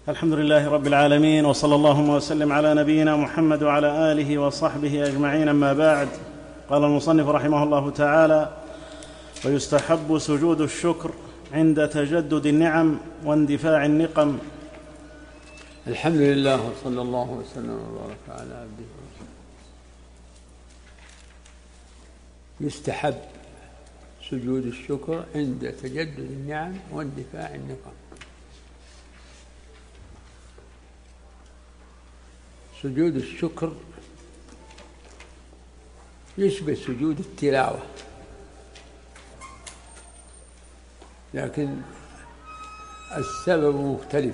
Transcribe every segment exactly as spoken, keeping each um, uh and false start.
الحمد لله رب العالمين، وصلى اللهم وسلم على نبينا محمد وعلى آله وصحبه أجمعين. أما بعد، قال المصنف رحمه الله تعالى: ويستحب سجود الشكر عند تجدد النعم واندفاع النقم. الحمد لله، وصلى الله وسلم وبارك على عبده ورسوله. يستحب سجود الشكر عند تجدد النعم واندفاع النقم. سجود الشكر يشبه سجود التلاوة، لكن السبب مختلف.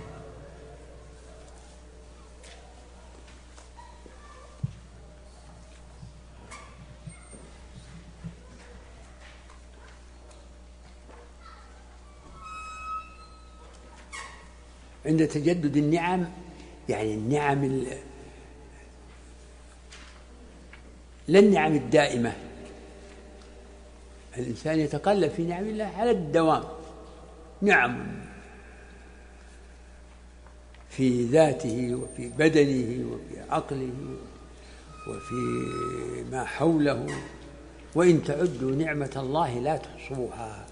عند تجدد النعم يعني النعم لا النعم الدائمة. الإنسان يتقلب في نعم الله على الدوام، نعم في ذاته وفي بدنه وفي عقله وفي ما حوله، وإن تعدوا نعمة الله لا تحصوها.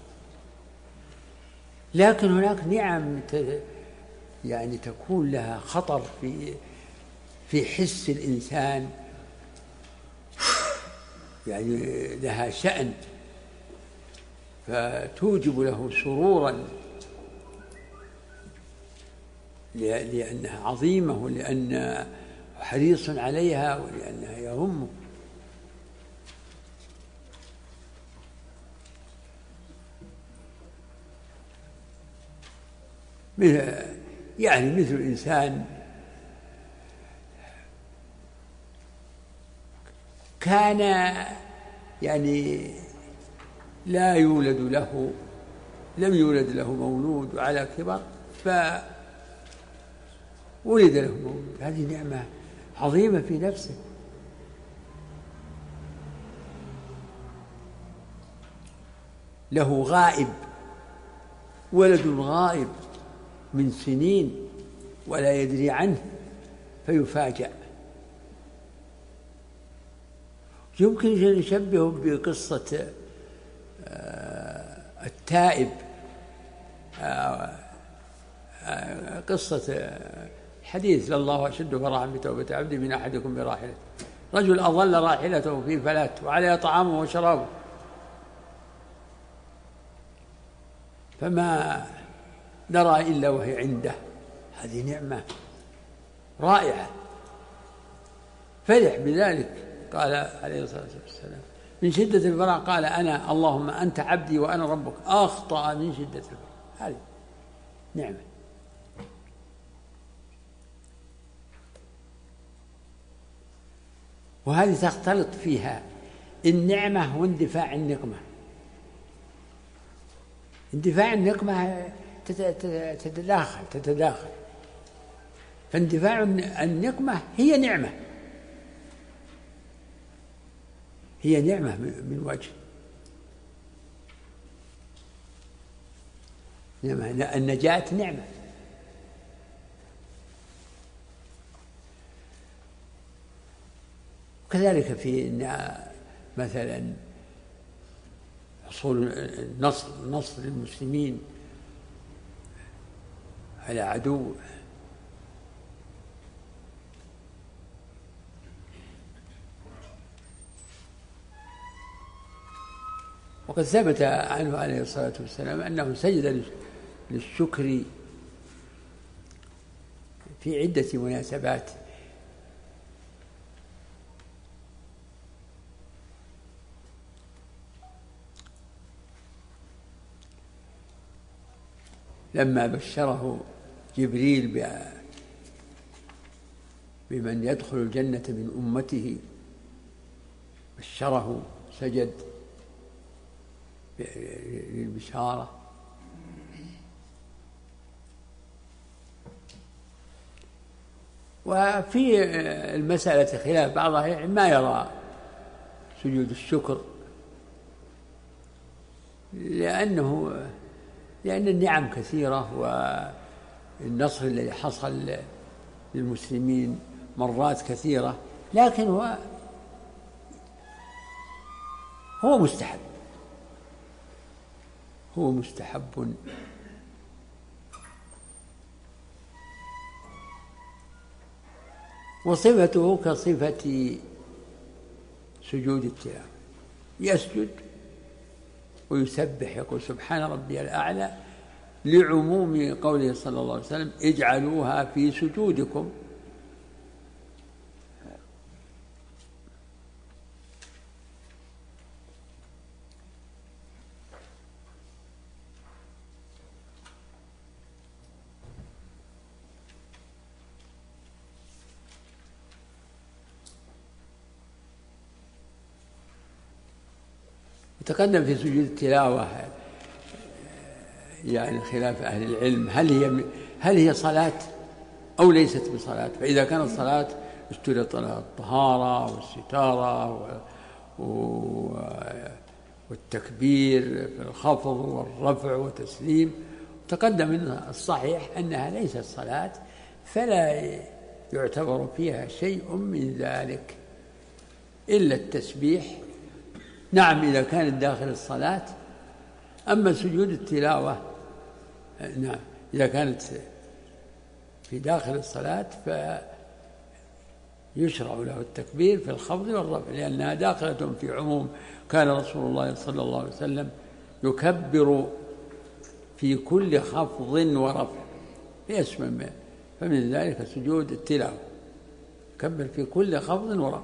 لكن هناك نعم يعني تكون لها خطر في في حس الإنسان، يعني لها شأن فتوجب له سرورا لأنها عظيمة ولأن حريص عليها ولأنها يهمه. يعني مثل الإنسان كان يعني لا يولد له لم يولد له مولود وعلى كبر فولد له مولود، هذه نعمة عظيمة في نفسه. له غائب، ولد غائب من سنين ولا يدري عنه فيفاجأ. يمكن أن نشبهه بقصة التائب، قصة حديث: لله أشد فرحا بتوبة عبد من أحدكم براحلته، رجل أظل راحلته في فلات وعليها طعامه وشرابه فما نرى إلا وهي عنده. هذه نعمة رائعة، فرح بذلك. قال عليه الصلاة والسلام من شدة الفرح قال: أنا اللهم أنت عبدي وأنا ربك، أخطأ من شدة الفرح. هذه نعمة. وهذه تختلط فيها النعمة واندفاع النقمة. اندفاع النقمة تتداخل تتداخل فاندفاع النقمة هي نعمة، هي نعمة من وجه. نعمة النجاة نعمة. وكذلك في مثلا حصول النصر نصر للمسلمين على عدو، وقد ثبت عنه عليه الصلاة والسلام أنه سجد للشكر في عدة مناسبات. لما بشره جبريل بمن يدخل الجنة من أمته بشره، سجد للبشارة. وفي المسألة خلاف، بعض أهل العلم ما يرى سجود الشكر لأنه لأن النعم كثيرة النصر الذي حصل للمسلمين مرات كثيرة، لكن هو هو مستحب، هو مستحب. وصفته كصفة سجود التلاوة، يسجد ويسبح، يقول سبحان ربي الأعلى، لعموم قوله صلى الله عليه وسلم اجعلوها في سجودكم. وتقدم في سجود التلاوة يعني خلاف أهل العلم، هل هي هل هي صلاة أو ليست بصلاة؟ فإذا كانت صلاة اشترط لها الطهارة والستارة والتكبير في الخفض والرفع والتسليم. تقدم من الصحيح أنها ليست صلاة، فلا يعتبر فيها شيء من ذلك إلا التسبيح. نعم إذا كانت داخل الصلاة. أما سجود التلاوة نعم إذا كانت في داخل الصلاة فيشرع له التكبير في الخفض والرفع، لأنها داخلة في عموم كان رسول الله صلى الله عليه وسلم يكبر في كل خفض ورفع يشمل، فمن ذلك سجود التلاوة يكبر في كل خفض ورفع.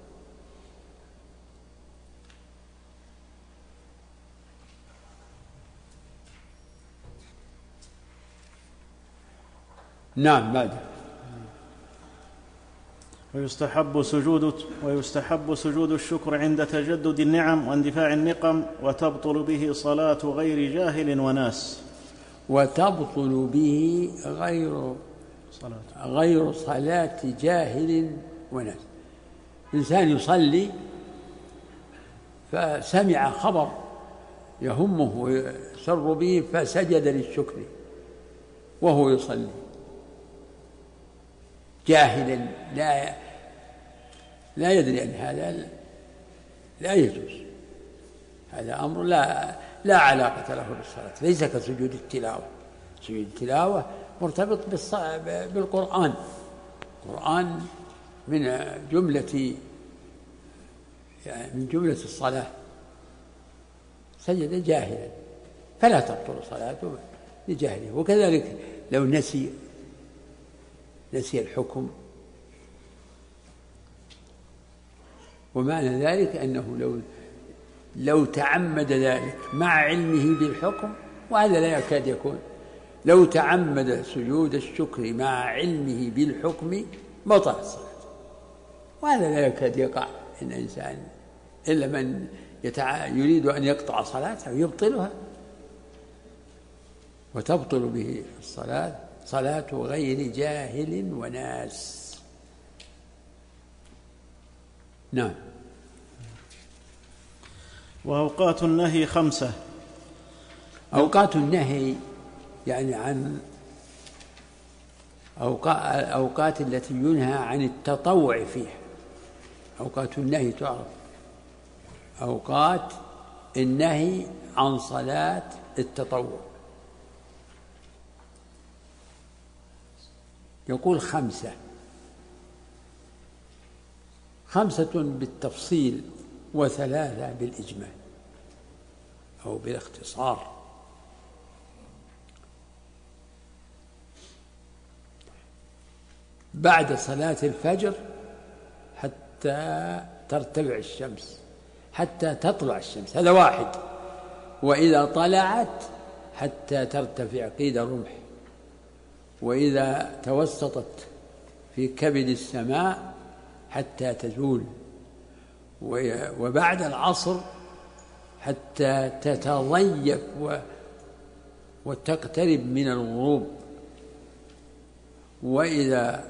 نعم بعد. ويستحب سجود ويستحب سجود الشكر عند تجدد النعم واندفاع النقم، وتبطل به صلاة غير جاهل وناس. وتبطل به غير صلاة غير صلاة جاهل وناس. إنسان يصلي فسمع خبر يهمه ويسر به فسجد للشكر وهو يصلي جاهلا لا لا يدري أن هذا لا يجوز، هذا أمر لا لا علاقة له بالصلاة، ليس كسجود التلاوة. سجود التلاوة مرتبط بالقرآن، القرآن من جملة يعني من جملة الصلاة، سجد جاهلا فلا تبطل صلاته لجهله. وكذلك لو نسي نسي الحكم، ومعنى ذلك أنه لو لو تعمد ذلك مع علمه بالحكم، وهذا لا يكاد يكون، لو تعمد سجود الشكر مع علمه بالحكم بطل الصلاة، وهذا لا يكاد يقع إن إنسان إلا من يتع... يريد أن يقطع صلاته يبطلها. وتبطل به الصلاة صلاة غير جاهل وناس. نعم. وأوقات النهي خمسة. أوقات النهي يعني عن الأوقات التي ينهى عن التطوع فيها. أوقات النهي تعرف أوقات النهي عن صلاة التطوع، يقول خمسة، خمسة بالتفصيل وثلاثة بالإجمال أو بالاختصار. بعد صلاة الفجر حتى ترتفع الشمس، حتى تطلع الشمس، هذا واحد. وإذا طلعت حتى ترتفع قيد الرمح، وإذا توسطت في كبد السماء حتى تزول، وبعد العصر حتى تتضيف وتقترب من الغروب، وإذا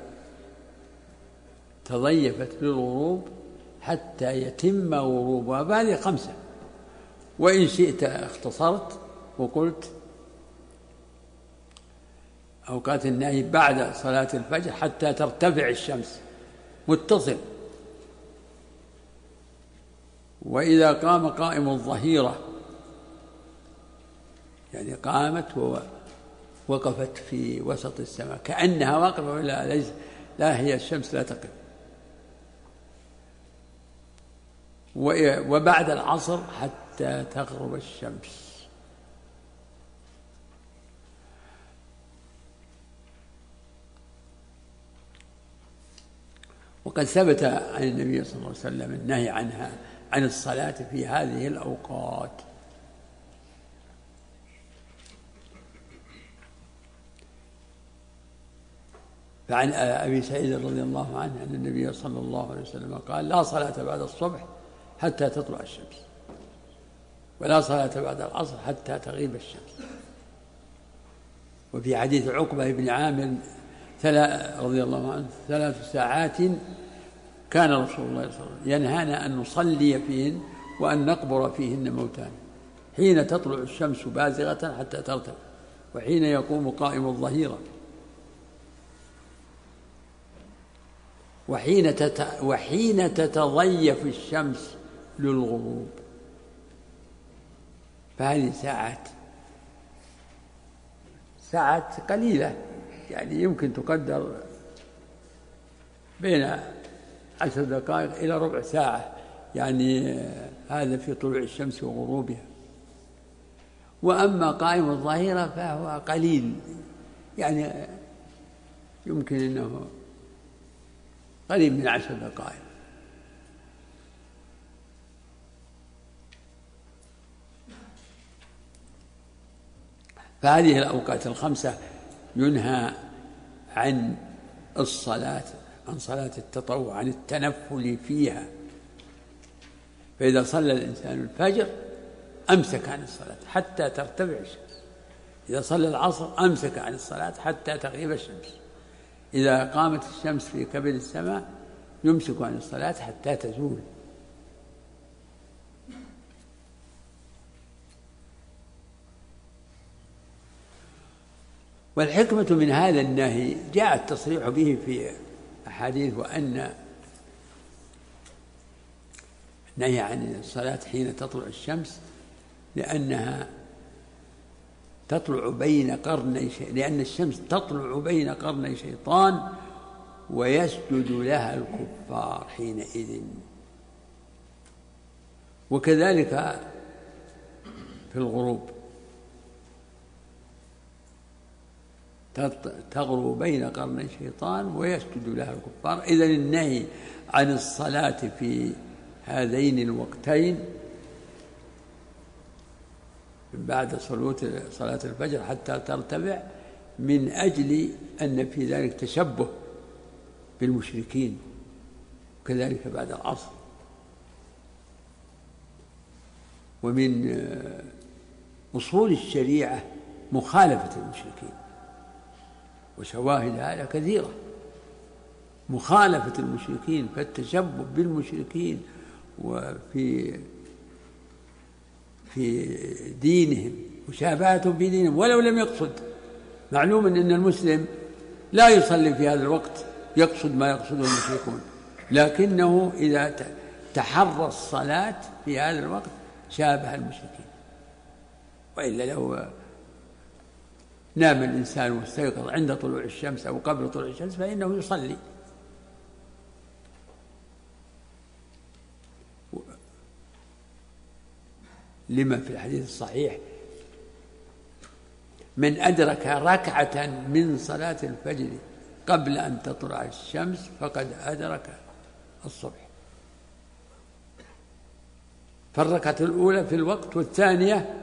تضيفت للغروب حتى يتم غروبها. هذه خمسة. وإن شئت اختصرت وقلت أوقات النهي بعد صلاة الفجر حتى ترتفع الشمس، متصل. وإذا قام قائم الظهيرة، يعني قامت ووقفت في وسط السماء كأنها واقفة، ولا ليس، لا، هي الشمس لا تقف. وبعد العصر حتى تغرب الشمس. وقد ثبت عن النبي صلى الله عليه وسلم النهي عنها عن الصلاة في هذه الأوقات. فعن أبي سعيد رضي الله عنه أن النبي صلى الله عليه وسلم قال: لا صلاة بعد الصبح حتى تطلع الشمس، ولا صلاة بعد العصر حتى تغيب الشمس. وفي حديث عقبة بن عامر رضي الله عنه: ثلاث ساعات كان رسول الله صلى الله عليه وسلم ينهانا أن نصلي فيهن وأن نقبر فيهن موتانا، حين تطلع الشمس بازغة حتى ترتفع، وحين يقوم قائم الظهيرة، وحين تت... وحين تتضيف الشمس للغروب. فهذه ساعات ساعات قليلة، يعني يمكن تقدر بين عشر دقائق إلى ربع ساعة، يعني هذا في طلوع الشمس وغروبها. وأما قائم الظهيرة فهو قليل، يعني يمكن أنه قريب من عشر دقائق. فهذه الأوقات الخمسة ينهى عن الصلاة، عن صلاة التطوع، عن التنفل فيها. فإذا صلى الإنسان الفجر أمسك عن الصلاة حتى ترتفع الشمس، إذا صلى العصر أمسك عن الصلاة حتى تغيب الشمس، إذا قامت الشمس في كبد السماء يمسك عن الصلاة حتى تزول. والحكمة من هذا النهي جاء التصريح به في أحاديث، وأن النهي عن الصلاة حين تطلع الشمس لأنها تطلع بين قرني شيء، لأن الشمس تطلع بين قرني شيطان ويسجد لها الكفار حينئذ. وكذلك في الغروب تغرب بين قرني شيطان ويسجد لها الكفار. إذن النهي عن الصلاة في هذين الوقتين بعد صلاة الفجر حتى ترتفع من أجل أن في ذلك تشبه بالمشركين، وكذلك بعد العصر. ومن أصول الشريعة مخالفة المشركين، وشواهد هذا كثيرة. مخالفة المشركين، فالتشبه بالمشركين وفي في دينهم، مشابهتهم في دينهم ولو لم يقصد. معلوم أن المسلم لا يصلي في هذا الوقت يقصد ما يقصده المشركون، لكنه إذا تحرى الصلاة في هذا الوقت شابه المشركين. وإلا لو نام الإنسان واستيقظ عند طلوع الشمس أو قبل طلوع الشمس فإنه يصلي. لما في الحديث الصحيح: من أدرك ركعة من صلاة الفجر قبل أن تطلع الشمس فقد أدرك الصبح. فالركعة الأولى في الوقت، والثانية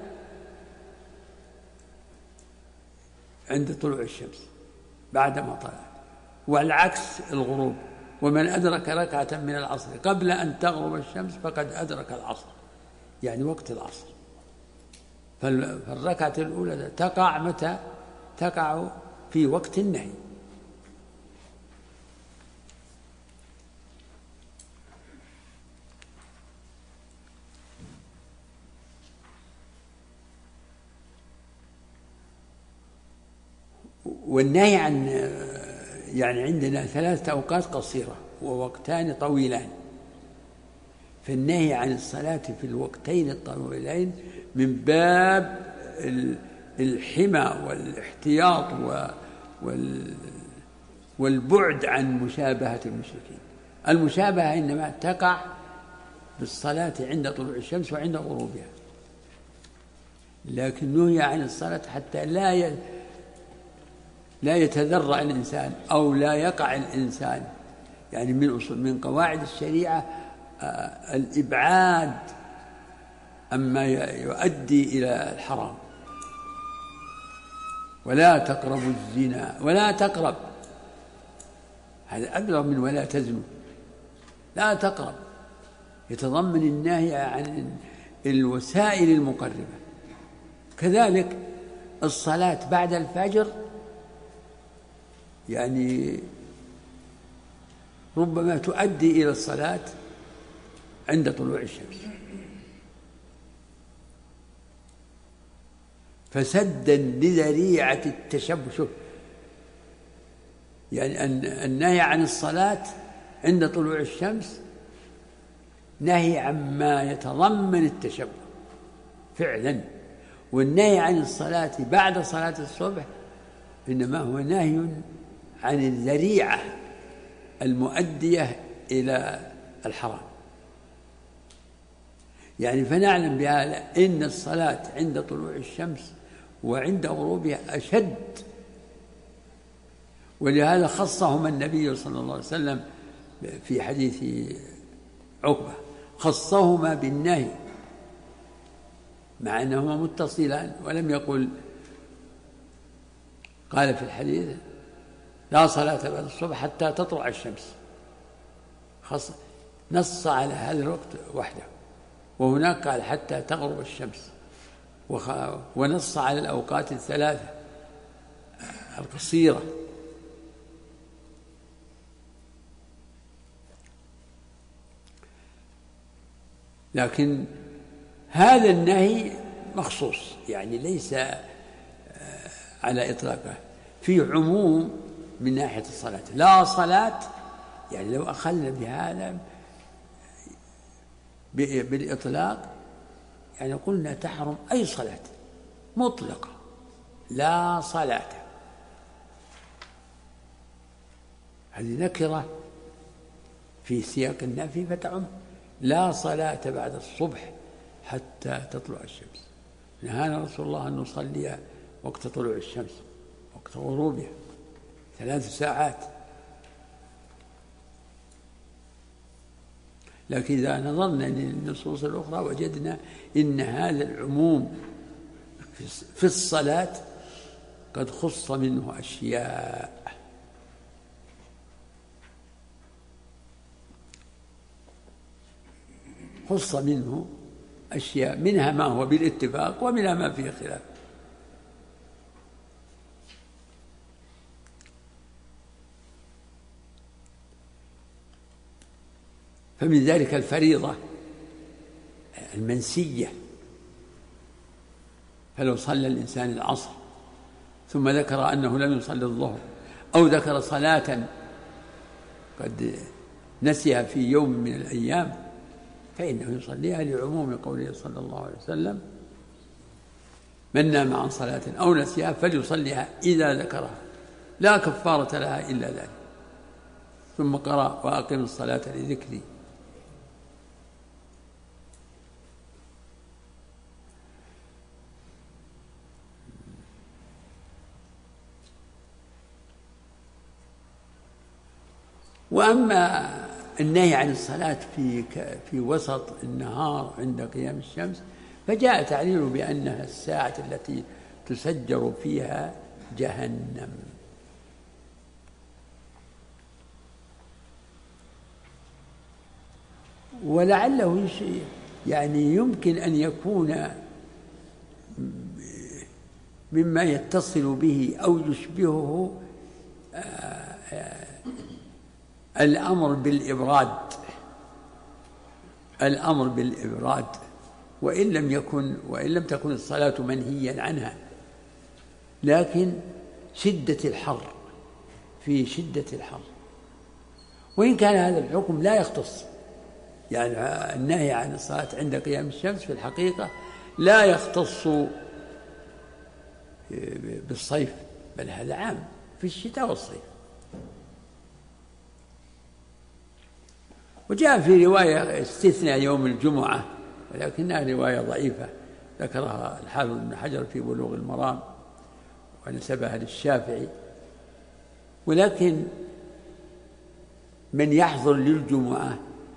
عند طلوع الشمس بعدما طلعت، والعكس الغروب. ومن أدرك ركعة من العصر قبل أن تغرب الشمس فقد أدرك العصر، يعني وقت العصر. فالركعة الأولى تقع متى؟ تقع في وقت النهي. والنهي عن يعني عندنا ثلاثة أوقات قصيرة ووقتان طويلان، فالنهي عن الصلاة في الوقتين الطويلين من باب الحمى والاحتياط والبعد عن مشابهة المشركين. المشابهة إنما تقع بالصلاة عند طلوع الشمس وعند غروبها، لكن نهي عن الصلاة حتى لا لا يتذرع الإنسان أو لا يقع الإنسان. يعني من أصول من قواعد الشريعة الإبعاد أما يؤدي إلى الحرام. ولا تقربوا الزنا، ولا تقرب، هذا أبلغ من ولا تزنوا. لا تقرب يتضمن النهي عن الوسائل المقربة. كذلك الصلاة بعد الفجر يعني ربما تؤدي إلى الصلاة عند طلوع الشمس، فسدا لذريعة التشبث. يعني النهي عن الصلاة عند طلوع الشمس نهي عما يتضمن التشبه فعلا، والنهي عن الصلاة بعد صلاة الصبح إنما هو نهي عن الذريعة المؤدية إلى الحرام. يعني فنعلم بهذا إن الصلاة عند طلوع الشمس وعند غروبها أشد، ولهذا خصهما النبي صلى الله عليه وسلم في حديث عقبة، خصهما بالنهي مع أنهما متصلان، ولم يقل قال في الحديث لا صلاة بعد الصبح حتى تطلع الشمس، خص نص على هذا الوقت وحده، وهناك قال حتى تغرب الشمس، ونص على الأوقات الثلاثة القصيرة. لكن هذا النهي مخصوص، يعني ليس على إطلاقه، في عموم من ناحية الصلاة. لا صلاة، يعني لو أخذنا بهذا بالإطلاق يعني قلنا تحرم أي صلاة مطلقة، لا صلاة، هذه نكرة في سياق النفي فتعم. لا صلاة بعد الصبح حتى تطلع الشمس، نهانا رسول الله أن نصلي وقت طلوع الشمس وقت غروبها ثلاث ساعات. لكن إذا نظرنا للنصوص الأخرى وجدنا إن هذا العموم في الصلاة قد خص منه أشياء. خص منه أشياء، منها ما هو بالاتفاق ومنها ما فيه خلاف. فمن ذلك الفريضة المنسية، فلو صلى الإنسان العصر ثم ذكر أنه لم يصلي الظهر، أو ذكر صلاة قد نسيها في يوم من الأيام، فإنه يصليها لعموم قوله صلى الله عليه وسلم من نام عن صلاة أو نسيها فليصليها إذا ذكرها لا كفارة لها إلا ذلك. ثم قرأ وأقم الصلاة لذكري. وأما النهي عن الصلاة في في وسط النهار عند قيام الشمس فجاء تعليله بأنها الساعة التي تسجر فيها جهنم. ولعله يعني يمكن أن يكون مما يتصل به أو يشبهه الأمر بالإبراد، الأمر بالإبراد وإن لم يكن وإن لم تكن الصلاة منهيا عنها، لكن شدة الحر، في شدة الحر، وإن كان هذا الحكم لا يختص، يعني النهي عن الصلاة عند قيام الشمس في الحقيقة لا يختص بالصيف، بل هذا عام في الشتاء والصيف. وجاء في رواية استثناء يوم الجمعة، ولكنها رواية ضعيفة ذكرها الحافظ ابن حجر في بلوغ المرام ونسبها للشافعي. ولكن من يحضر للجمعة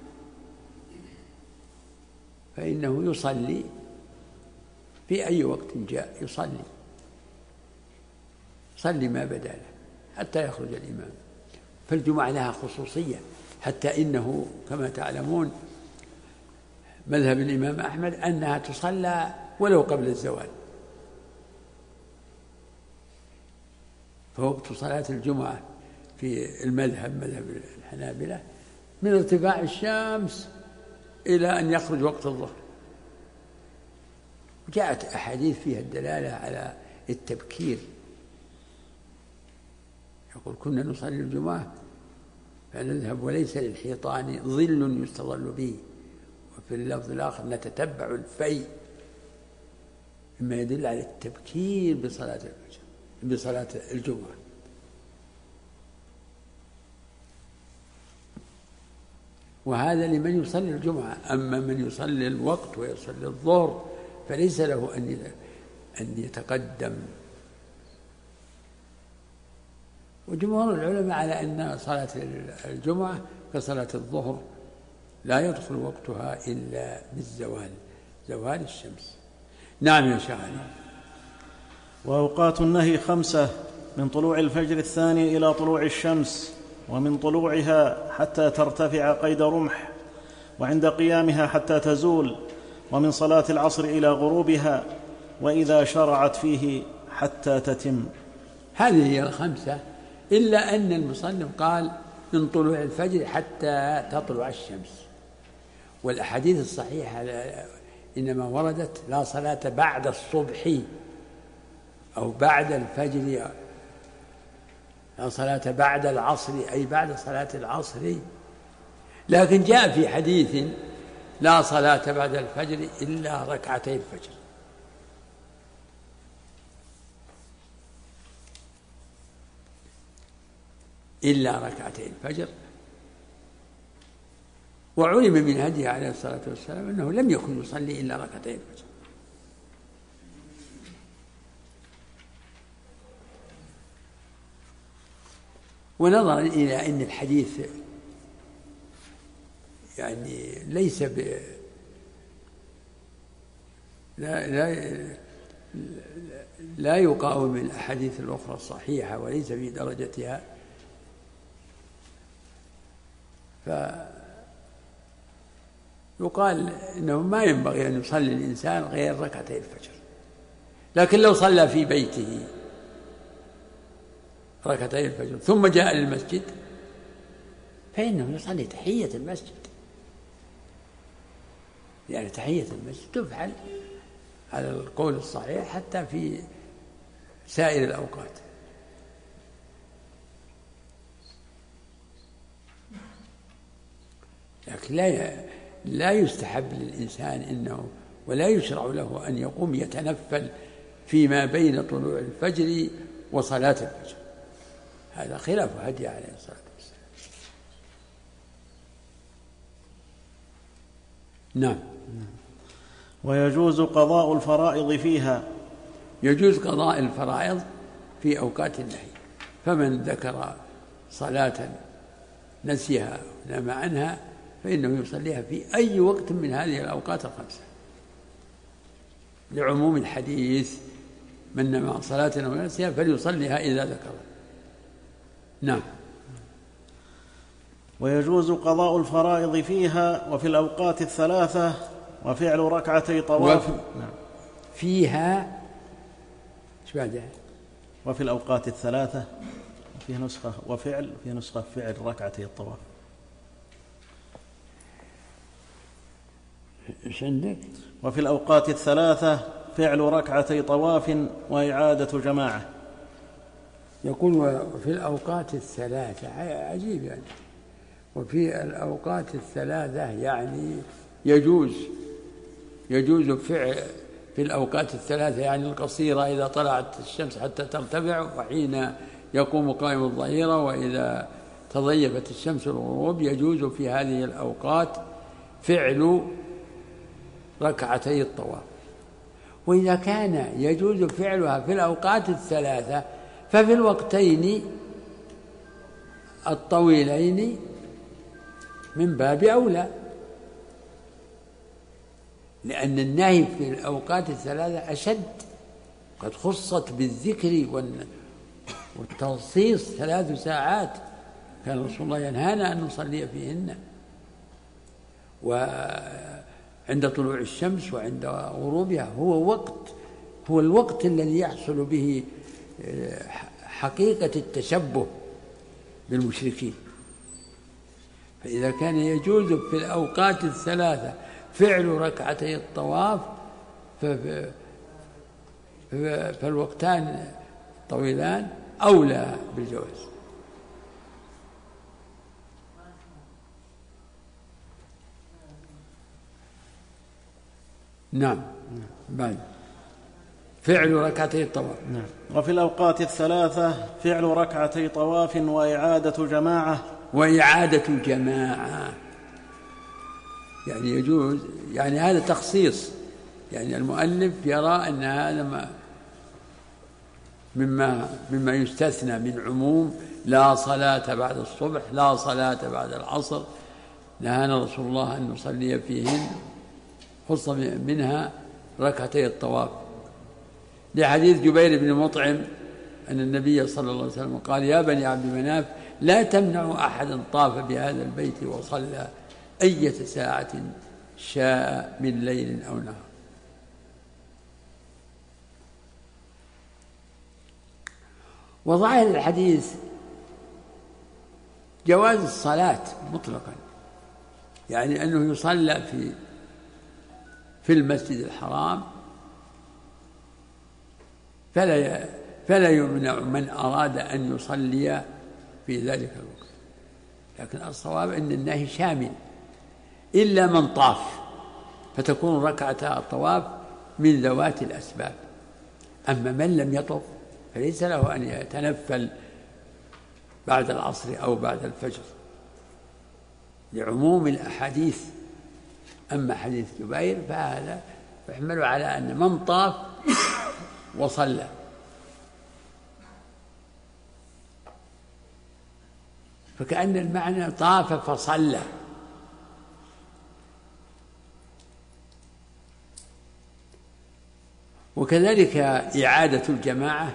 فإنه يصلي في أي وقت جاء، يصلي صلي ما بدا له حتى يخرج الإمام. فالجمعة لها خصوصية، حتى إنه كما تعلمون مذهب الإمام أحمد أنها تصلى ولو قبل الزوال، فوقت صلاة الجمعة في المذهب مذهب الحنابلة من ارتفاع الشمس إلى أن يخرج وقت الظهر. جاءت أحاديث فيها الدلالة على التبكير، يقول كنا نصلي الجمعة فنذهب وليس للحيطان ظل يستظل به، وفي اللفظ الآخر نتتبع الفي، مما يدل على التبكير بصلاة الفجر بصلاة الجمعة. وهذا لمن يصلي الجمعة. أما من يصلي الوقت ويصلي الظهر فليس له أن يتقدم. وجمهور العلماء على أن صلاة الجمعة كصلاة الظهر لا يدخل وقتها إلا بالزوال، زوال الشمس. نعم يا شيخنا. وأوقات النهي خمسة: من طلوع الفجر الثاني إلى طلوع الشمس، ومن طلوعها حتى ترتفع قيد رمح، وعند قيامها حتى تزول، ومن صلاة العصر إلى غروبها، وإذا شرعت فيه حتى تتم. هذه هي الخمسة، إلا أن المصنف قال من طلوع الفجر حتى تطلع الشمس. والأحاديث الصحيحة إنما وردت لا صلاة بعد الصبح أو بعد الفجر، لا صلاة بعد العصر أي بعد صلاة العصر. لكن جاء في حديث لا صلاة بعد الفجر إلا ركعتي الفجر. إلا ركعتي الفجر. وعلم من هديه عليه الصلاة والسلام أنه لم يكن يصلي إلا ركعتي الفجر. ونظرا إلى أن الحديث يعني ليس ب لا لا لا يقاوم الأحاديث الأخرى الصحيحة وليس في درجتها، فيقال إنه ما ينبغي أن يصلي الإنسان غير ركعتي الفجر. لكن لو صلى في بيته ركعتي الفجر ثم جاء للمسجد فإنه يصلي تحية المسجد، يعني تحية المسجد تفعل على القول الصحيح حتى في سائر الأوقات. لكن لا لا يستحب للإنسان إنه ولا يشرع له أن يقوم يتنفل فيما بين طلوع الفجر وصلاة الفجر، هذا خلاف هدي عليه الصلاة والسلام. نعم. ويجوز قضاء الفرائض فيها. يجوز قضاء الفرائض في أوقات النهي، فمن ذكر صلاة نسيها ونام عنها فإنه يصليها في أي وقت من هذه الأوقات الخمسة، لعموم الحديث من نام عن صلاة أو نسيها فليصليها إذا ذكرها. نعم. ويجوز قضاء الفرائض فيها وفي الأوقات الثلاثة وفعل ركعتي طواف. وفي نعم. فيها ايش بعدها؟ وفي الأوقات الثلاثة فيه نسخة وفعل، في نسخة فعل ركعتي الطواف. ايش عندك؟ وفي الأوقات الثلاثة فعل ركعتي طواف وإعادة جماعة. يقول وفي الأوقات الثلاثة، عجيب يعني، وفي الأوقات الثلاثة يعني يجوز يجوز فعل في الأوقات الثلاثة يعني القصيرة، إذا طلعت الشمس حتى ترتفع، وحين يقوم قائم الظهيرة، وإذا تضيفت الشمس الغروب، يجوز في هذه الأوقات فعل ركعتي الطواف. وإذا كان يجوز فعلها في الأوقات الثلاثة ففي الوقتين الطويلين من باب أولى، لأن النهي في الأوقات الثلاثة أشد، قد خصت بالذكر والتخصيص ثلاث ساعات، كان رسول الله ينهانا أن نصلي فيهن، وعند طلوع الشمس وعند غروبها هو وقت هو الوقت الذي يحصل به حقيقة التشبه بالمشركين. فإذا كان يجوز في الأوقات الثلاثة فعل ركعتي الطواف فالوقتان طويلان أولى بالجواز. نعم. بعد فعل ركعتي الطواف. نعم. وفي الأوقات الثلاثة فعل ركعتي طواف وإعادة جماعة وإعادة جماعة يعني يجوز، يعني هذا تخصيص، يعني المؤلف يرى أن هذا ما مما مما يستثنى من عموم لا صلاة بعد الصبح، لا صلاة بعد العصر، نهانا رسول الله أن نصلي فيهن، خص منها ركعتي الطواف، لحديث جبير بن مطعم أن النبي صلى الله عليه وسلم قال يا بني عبد مناف لا تمنعوا أحدا طاف بهذا البيت وصلى أية ساعة شاء من ليل أو نهار. وظاهر الحديث جواز الصلاة مطلقا، يعني أنه يصلى في في المسجد الحرام، فلا فلا يمنع من أراد أن يصلي في ذلك الوقت، لكن الصواب أن النهي شامل إلا من طاف، فتكون ركعة الطواف من ذوات الأسباب. أما من لم يطف فليس له أن يتنفل بعد العصر أو بعد الفجر لعموم الأحاديث. أما حديث جبير فهذا يحمل على أن من طاف وصلى. فكأن المعنى طاف فصلى. وكذلك إعادة الجماعة،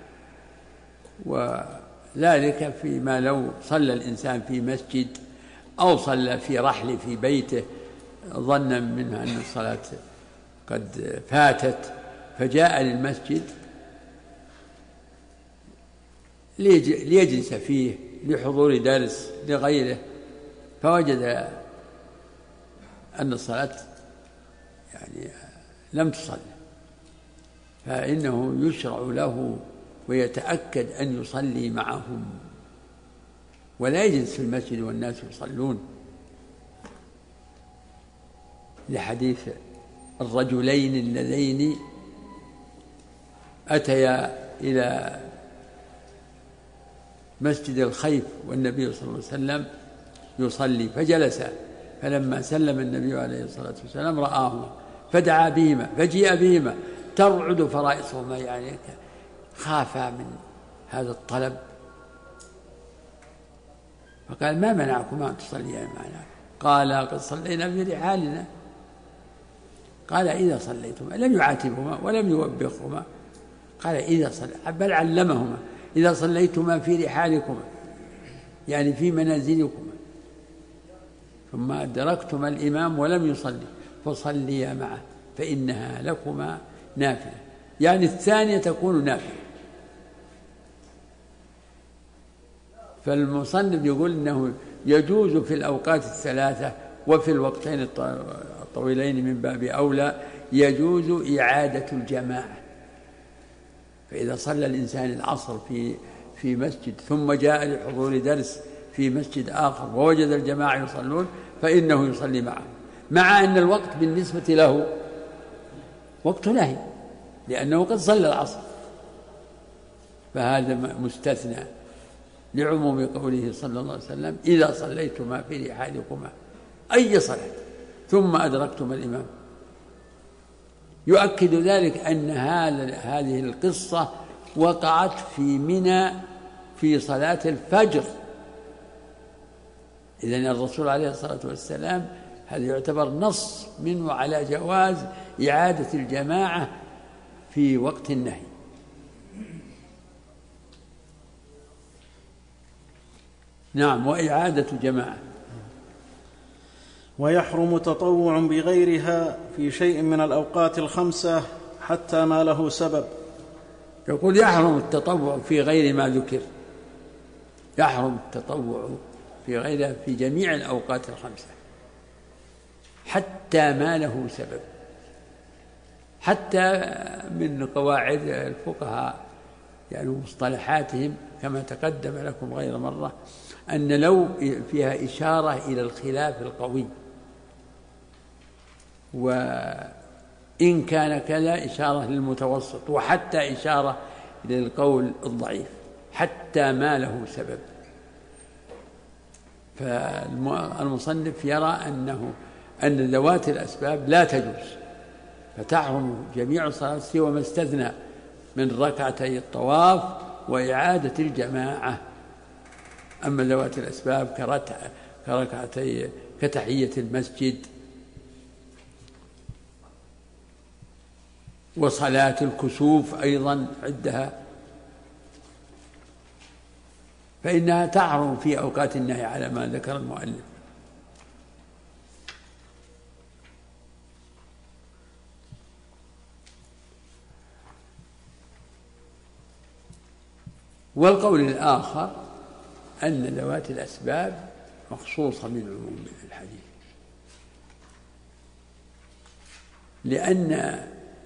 وذلك فيما لو صلى الإنسان في مسجد أو صلى في رحل في بيته ظنا منه أن الصلاة قد فاتت فجاء للمسجد ليجلس فيه لحضور درس لغيره، فوجد أن الصلاة يعني لم تصل، فإنه يشرع له ويتأكد أن يصلي معهم ولا يجلس في المسجد والناس يصلون، لحديث الرجلين اللذين أتيا إلى مسجد الخيف والنبي صلى الله عليه وسلم يصلي فجلس، فلما سلم النبي عليه الصلاة والسلام رآهما فدعا بهما فجيء بهما ترعد فرائصهما، يعني خافا من هذا الطلب، فقال ما منعكما أن تصليا معنا؟ قال قد صلينا في رحالنا. قال إذا صليتما، لم يعاتبهما ولم يوبخهما، قال إذا صلى، بل علمهما إذا صليتما في رحالكما يعني في منازلكما ثم أدركتما الإمام ولم يصلي فصليا معه فإنها لكما نافلة، يعني الثانية تكون نافلة. فالمصنف يقول إنه يجوز في الأوقات الثلاثة وفي الوقتين الطويلين من باب أولى يجوز إعادة الجماعة. فإذا صلى الإنسان العصر في في مسجد ثم جاء لحضور درس في مسجد آخر ووجد الجماعة يصلون فإنه يصلي معهم، مع أن الوقت بالنسبة له وقت نهي لأنه قد صلى العصر، فهذا مستثنى لعموم قوله صلى الله عليه وسلم: إذا صليتما في رحالكما أي صلاة ثم أدركتما الإمام. يؤكد ذلك أن هذه القصة وقعت في منى في صلاة الفجر. إذن الرسول عليه الصلاة والسلام هذا يعتبر نص منه على جواز إعادة الجماعة في وقت النهي. نعم، وإعادة جماعة. ويحرم تطوع بغيرها في شيء من الأوقات الخمسة حتى ما له سبب. يقول يحرم التطوع في غير ما ذكر، يحرم التطوع في غيرها في جميع الأوقات الخمسة حتى ما له سبب. حتى من قواعد الفقهاء يعني مصطلحاتهم كما تقدم لكم غير مرة أن لو فيها إشارة إلى الخلاف القوي، وإن كان كذا إشارة للمتوسط، وحتى إشارة للقول الضعيف، حتى ما له سبب. فالمصنف يرى أنه أن ذوات الأسباب لا تجوز، فتحرم جميع الصلاة سوى ما استثنى من ركعتي الطواف وإعادة الجماعة. أما ذوات الأسباب كركعتي كتحية المسجد وصلاة الكسوف أيضا عدها، فإنها تعرض في أوقات النهي على ما ذكر المؤلف. والقول الآخر أن ذوات الأسباب مخصوصة من عموم الحديث، لأن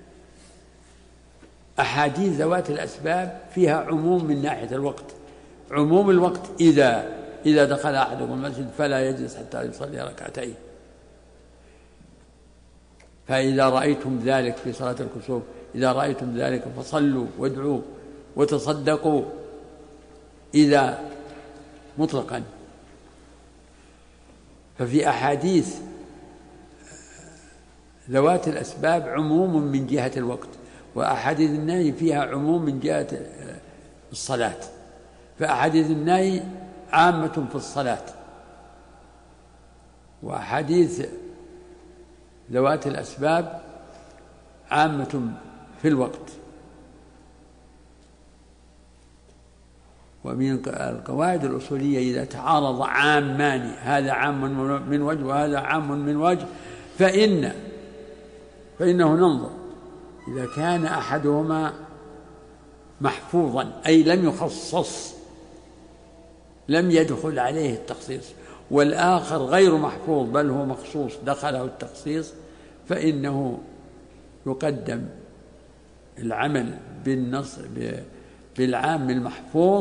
أحاديث ذوات الأسباب فيها عموم من ناحية الوقت. عموم الوقت إذا إذا دخل أحدكم المسجد فلا يجلس حتى يصلي ركعتين، فإذا رأيتم ذلك في صلاة الكسوف إذا رأيتم ذلك فصلوا وادعوا وتصدقوا، إذا مطلقا. ففي أحاديث ذوات الأسباب عموم من جهة الوقت، وأحاديث النهي فيها عموم من جهة الصلاة. فأحاديث النهي عامة في الصلاة، وأحاديث ذوات الأسباب عامة في الوقت. ومن القواعد الأصولية إذا تعارض عامان، هذا عام من وجه وهذا عام من وجه، فإن فإنه ننظر إذا كان أحدهما محفوظا أي لم يخصص لم يدخل عليه التخصيص، والآخر غير محفوظ بل هو مخصوص دخله التخصيص، فإنه يقدم العمل بالنص بالعام المحفوظ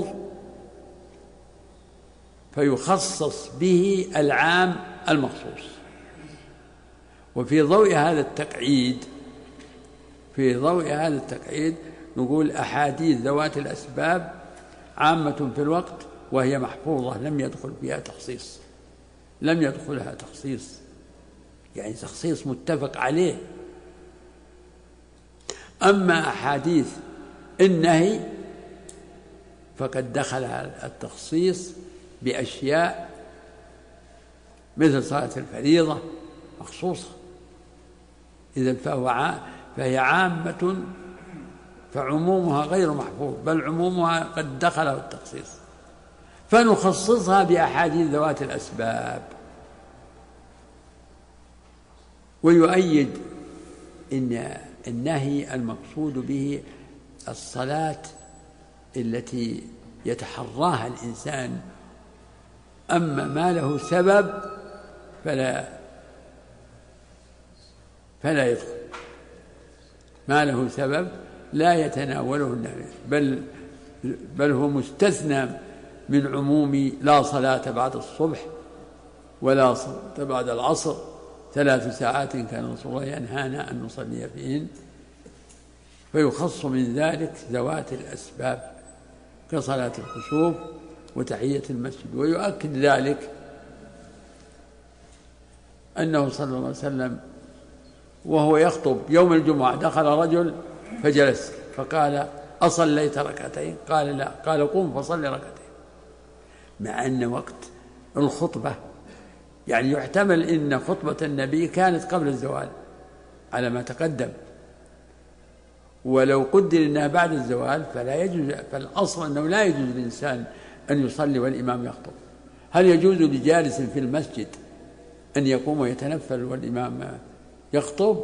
فيخصص به العام المخصوص. وفي ضوء هذا التقعيد في ضوء هذا التقعيد نقول أحاديث ذوات الأسباب عامة في الوقت وهي محفوظة لم يدخل فيها تخصيص لم يدخلها تخصيص يعني تخصيص متفق عليه. أما أحاديث النهي فقد دخلها التخصيص بأشياء مثل صلاة الفريضة مخصوصة، إذن فهو فهي عامة فعمومها غير محفوظ بل عمومها قد دخله التخصيص، فنخصصها بأحاديث ذوات الأسباب. ويؤيد إن النهي المقصود به الصلاة التي يتحراها الإنسان، أما ما له سبب فلا فلا يدخل، ما له سبب لا يتناوله النهي، بل بل هو مستثنى من عموم لا صلاة بعد الصبح ولا صلاة بعد العصر، ثلاث ساعات كان رسول الله ينهانا أن نصلي فيهن، فيخص من ذلك ذوات الأسباب كصلاة الكسوف وتحية المسجد. ويؤكد ذلك أنه صلى الله عليه وسلم وهو يخطب يوم الجمعة دخل رجل فجلس فقال: أصليت ركعتين؟ قال: لا. قال: قم فصل ركعتين. مع أن وقت الخطبة يعني يحتمل أن خطبة النبي كانت قبل الزوال على ما تقدم، ولو قدر أنها بعد الزوال فلا يجوز، فالأصل أنه لا يجوز للإنسان أن يصلي والإمام يخطب. هل يجوز لجالس في المسجد أن يقوم ويتنفل والإمام يخطب؟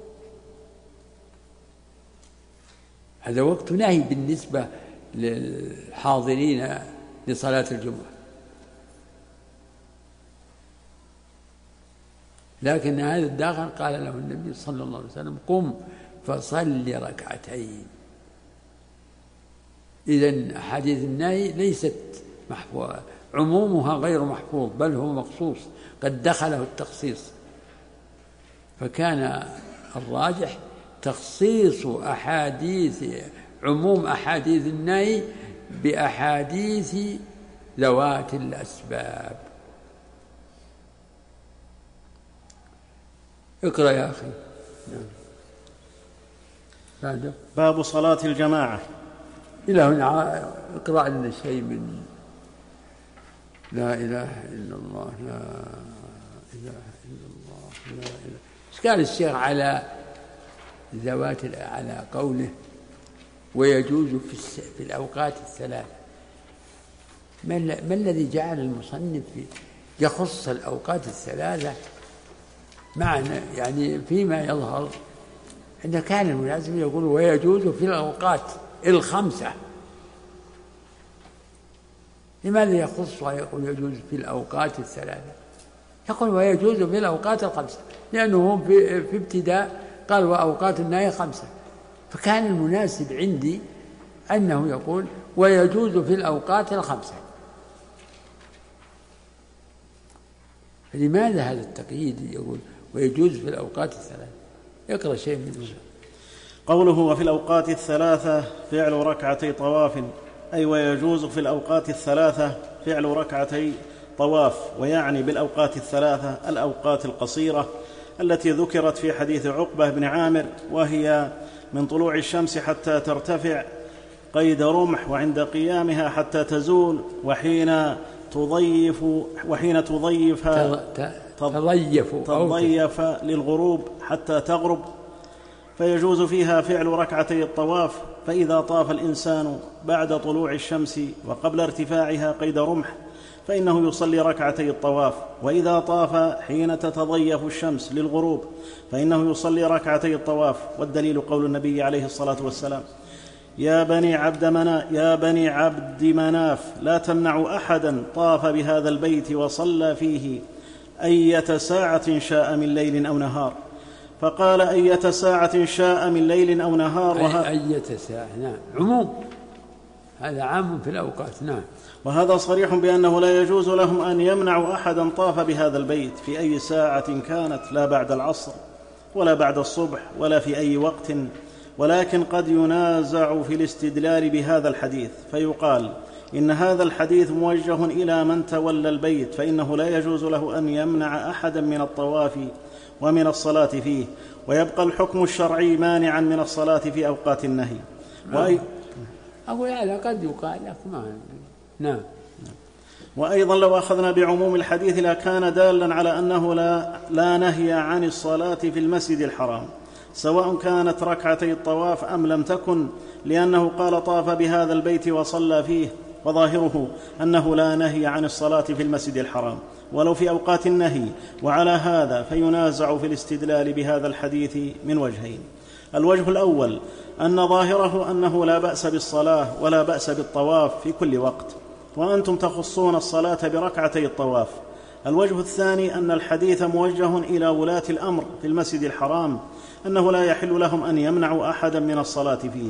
هذا وقت نهي بالنسبة للحاضرين لصلاة الجمعة، لكن هذا الداخل قال له النبي صلى الله عليه وسلم: قم فصل ركعتين. إذن أحاديث النهي ليست محفوظة، عمومها غير محفوظ، بل هو مخصوص قد دخله التخصيص، فكان الراجح تخصيص أحاديث عموم أحاديث النهي بأحاديث ذوات الأسباب. اقرأ يا أخي. بعده باب صلاة الجماعة. إلى هنا اقرأ لنا شيء من لا إله إلا الله لا إله إلا الله لا إله. إيش قال الشيخ على ذوات على قوله ويجوز في, في الأوقات الثلاث؟ ما, ما الذي جعل المصنف يخص الأوقات الثلاثة؟ معنى يعني فيما يظهر أن كان الملازم يقول ويجوز في الأوقات الخمسة، لماذا يخصها يقول يجوز في الأوقات الثلاثة؟ يقول ويجوز في الأوقات الخمسة، لأنه في, في ابتداء قال وأوقات النهي خمسة، فكان المناسب عندي أنه يقول ويجوز في الأوقات الخمسة. فلماذا هذا التقييد يقول ويجوز في الأوقات الثلاثة؟ يقرأ شيء من الشيء. قوله وفي الأوقات الثلاثة فعل ركعتي طواف، أي ويجوز في الأوقات الثلاثة فعل ركعتي طواف، ويعني بالأوقات الثلاثة الأوقات القصيرة التي ذكرت في حديث عقبة بن عامر، وهي من طلوع الشمس حتى ترتفع قيد رمح، وعند قيامها حتى تزول، وحين تضيف وحين تضيف تضيف تضيف للغروب حتى تغرب، فيجوز فيها فعل ركعتي الطواف. فإذا طاف الإنسان بعد طلوع الشمس وقبل ارتفاعها قيد رمح فإنه يصلي ركعتي الطواف، وإذا طاف حين تتضيف الشمس للغروب فإنه يصلي ركعتي الطواف. والدليل قول النبي عليه الصلاة والسلام: يا بني عبد منا يا بني عبد مناف لا تمنعوا أحدا طاف بهذا البيت وصلى فيه أية ساعة شاء من ليل أو نهار. فقال أية ساعة شاء من ليل أو نهار، وه... أية ساعة، نعم، عموم، هذا عام في الأوقات، نعم. وهذا صريح بأنه لا يجوز لهم أن يمنعوا أحدا طاف بهذا البيت في أي ساعة كانت، لا بعد العصر ولا بعد الصبح ولا في أي وقت، ولكن قد ينازع في الاستدلال بهذا الحديث، فيقال إن هذا الحديث موجه إلى من تولى البيت، فإنه لا يجوز له أن يمنع أحدا من الطواف ومن الصلاة فيه، ويبقى الحكم الشرعي مانعا من الصلاة في أوقات النهي. وأي... أقول هذا قد يقال ما نعم. وأيضا لو أخذنا بعموم الحديث لكان دالا على أنه لا, لا نهي عن الصلاة في المسجد الحرام، سواء كانت ركعتي الطواف أم لم تكن، لأنه قال طاف بهذا البيت وصلى فيه، وظاهره أنه لا نهي عن الصلاة في المسجد الحرام ولو في أوقات النهي. وعلى هذا فينازع في الاستدلال بهذا الحديث من وجهين: الوجه الأول أن ظاهره أنه لا بأس بالصلاة ولا بأس بالطواف في كل وقت، وأنتم تخصون الصلاة بركعتي الطواف. الوجه الثاني أن الحديث موجه إلى ولاة الأمر في المسجد الحرام، أنه لا يحل لهم أن يمنعوا أحدا من الصلاة فيه،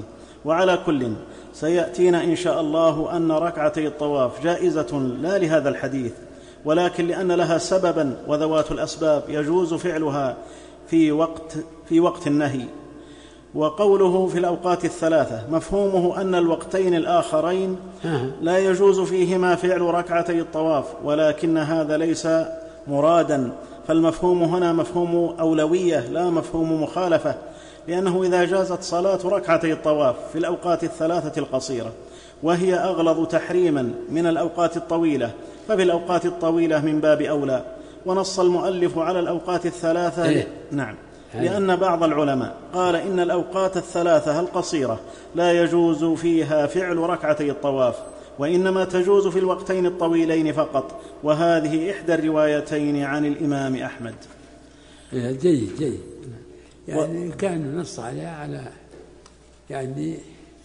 وعلى كل سيأتينا إن شاء الله أن ركعتي الطواف جائزة لا لهذا الحديث، ولكن لأن لها سببا، وذوات الأسباب يجوز فعلها في وقت, في وقت النهي. وقوله في الأوقات الثلاثة مفهومه أن الوقتين الآخرين لا يجوز فيهما فعل ركعتي الطواف، ولكن هذا ليس مرادا، فالمفهوم هنا مفهوم أولوية لا مفهوم مخالفة، لأنه إذا جازت صلاة ركعتي الطواف في الأوقات الثلاثة القصيرة وهي أغلظ تحريما من الأوقات الطويلة، ففي الأوقات الطويلة من باب أولى. ونص المؤلف على الأوقات الثلاثة إيه؟ نعم، لأن بعض العلماء قال إن الأوقات الثلاثة القصيرة لا يجوز فيها فعل ركعتي الطواف، وإنما تجوز في الوقتين الطويلين فقط، وهذه إحدى الروايتين عن الإمام أحمد. جيد جيد، يعني و... كان نص عليها على يعني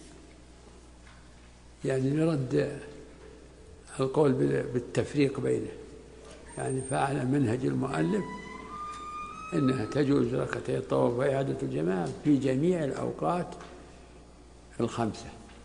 يعني نرد القول بالتفريق بينه، يعني فعلى منهج المؤلف إنها تجوز ركعتي الطواف وإعادة الجماعة في جميع الأوقات الخمسة.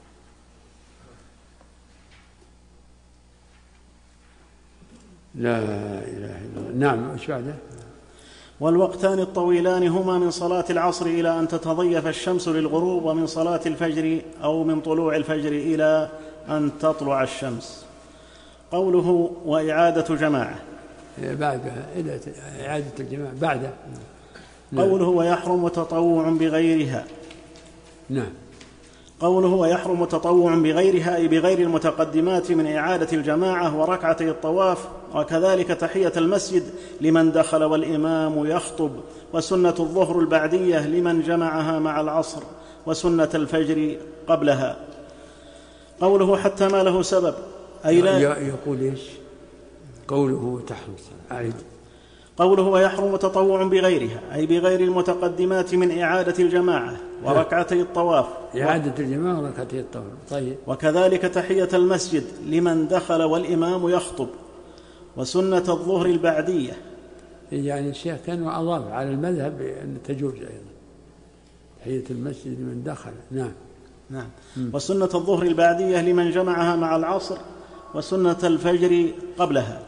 لا إله إلا الله. نعم، وش بعده؟ والوقتان الطويلان هما من صلاة العصر إلى أن تتضيف الشمس للغروب، ومن صلاة الفجر أو من طلوع الفجر إلى أن تطلع الشمس. قوله وإعادة جماعة بعدها إلى إعادة الجماعة بعدها. قوله ويحرم تطوع بغيرها. نعم. قوله ويحرم تطوع بغيرها أي بغير المتقدمات من إعادة الجماعة وركعتي الطواف، وكذلك تحية المسجد لمن دخل والإمام يخطب، وسنة الظهر البعدية لمن جمعها مع العصر، وسنة الفجر قبلها. قوله حتى ما له سبب أي لا يقول إيش؟ قوله تحرم أعيد. قوله ويحرم تطوع بغيرها أي بغير المتقدمات من إعادة الجماعة وركعتي الطواف. إعادة الجماعة وركعتي الطواف. طيب. وكذلك تحية المسجد لمن دخل والإمام يخطب، وسنة الظهر البعدية. يعني الشيخ كان أضاف على المذهب أن تجوز أيضا تحية المسجد لمن دخل. نعم نعم. وسنة الظهر البعدية لمن جمعها مع العصر، وسنة الفجر قبلها.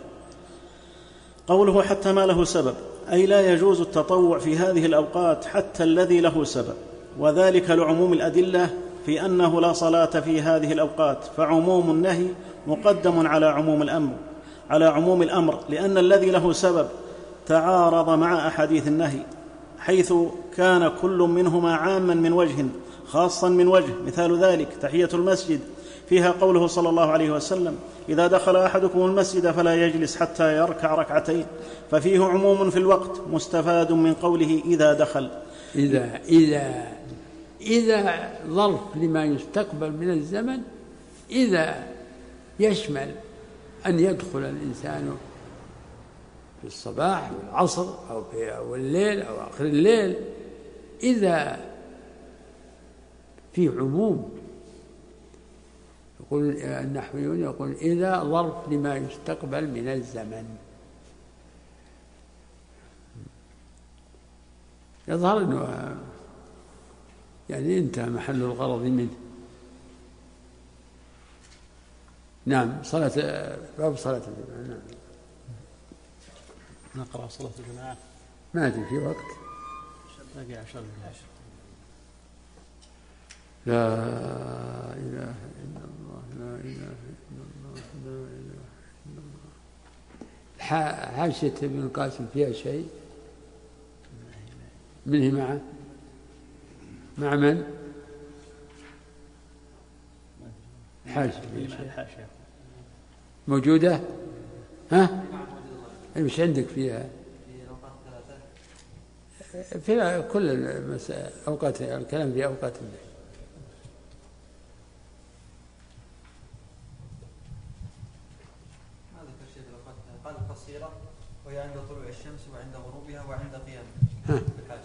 قوله حتى ما له سبب أي لا يجوز التطوع في هذه الأوقات حتى الذي له سبب، وذلك لعموم الأدلة في أنه لا صلاة في هذه الأوقات، فعموم النهي مقدم على عموم الأمر على عموم الأمر لأن الذي له سبب تعارض مع أحاديث النهي، حيث كان كل منهما عاما من وجه خاصا من وجه. مثال ذلك تحية المسجد فيها قوله صلى الله عليه وسلم إذا دخل أحدكم المسجد فلا يجلس حتى يركع ركعتين، ففيه عموم في الوقت مستفاد من قوله إذا دخل. إذا إذا إذا ظرف لما يستقبل من الزمن، إذا يشمل أن يدخل الإنسان في الصباح والعصر أو في أول الليل أو آخر الليل، إذا في عموم. يقول النحويون يقول إذا ظرف لما يستقبل من الزمن. يظهر أنه يعني انتهى محل الغرض منه. نعم. صلاة باب صلاة الجماعة. نعم. نقرأ صلاة الجماعة. ما أدري في وقت. باقي عشر دقائق. لا إله إلا الله لا إله إلا الله لا إله إلا الله. حاشية ابن القاسم فيها شيء منه معه مع من؟ حاشية موجودة؟ ها؟ مش عندك فيها؟ في كل المسائل أوقات الكلام في أوقات النهي. قال قصيرة وهي عند طلوع الشمس وعند غروبها وعند قيامها.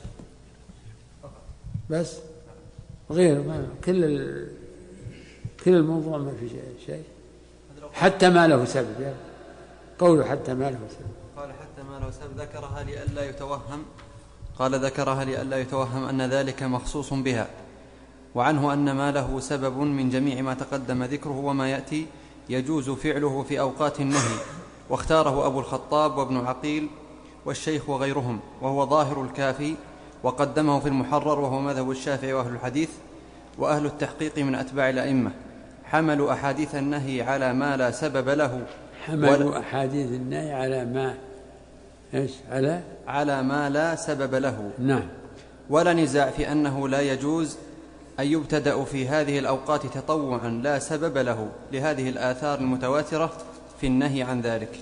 بس غير ما كل ال... كل الموضوع ما في شيء. حتى ما له سبب يعني. قوله حتى ما له سبب. قال حتى ما له سبب ذكرها لئلا يتوهم قال ذكرها لئلا يتوهم أن ذلك مخصوص بها، وعنه أن ما له سبب من جميع ما تقدم ذكره وما يأتي يجوز فعله في أوقات النهي، واختاره أبو الخطاب وابن عقيل والشيخ وغيرهم، وهو ظاهر الكافي، وقدمه في المحرر وهو مذهب الشافعي وأهل الحديث. وأهل التحقيق من أتباع الأئمة حملوا أحاديث النهي على ما لا سبب له. حملوا أحاديث النهي على ما إيش على على ما لا سبب له. نعم. ولا نزاع في أنه لا يجوز أن يبتدأ في هذه الأوقات تطوعا لا سبب له، لهذه الآثار المتواترة في النهي عن ذلك.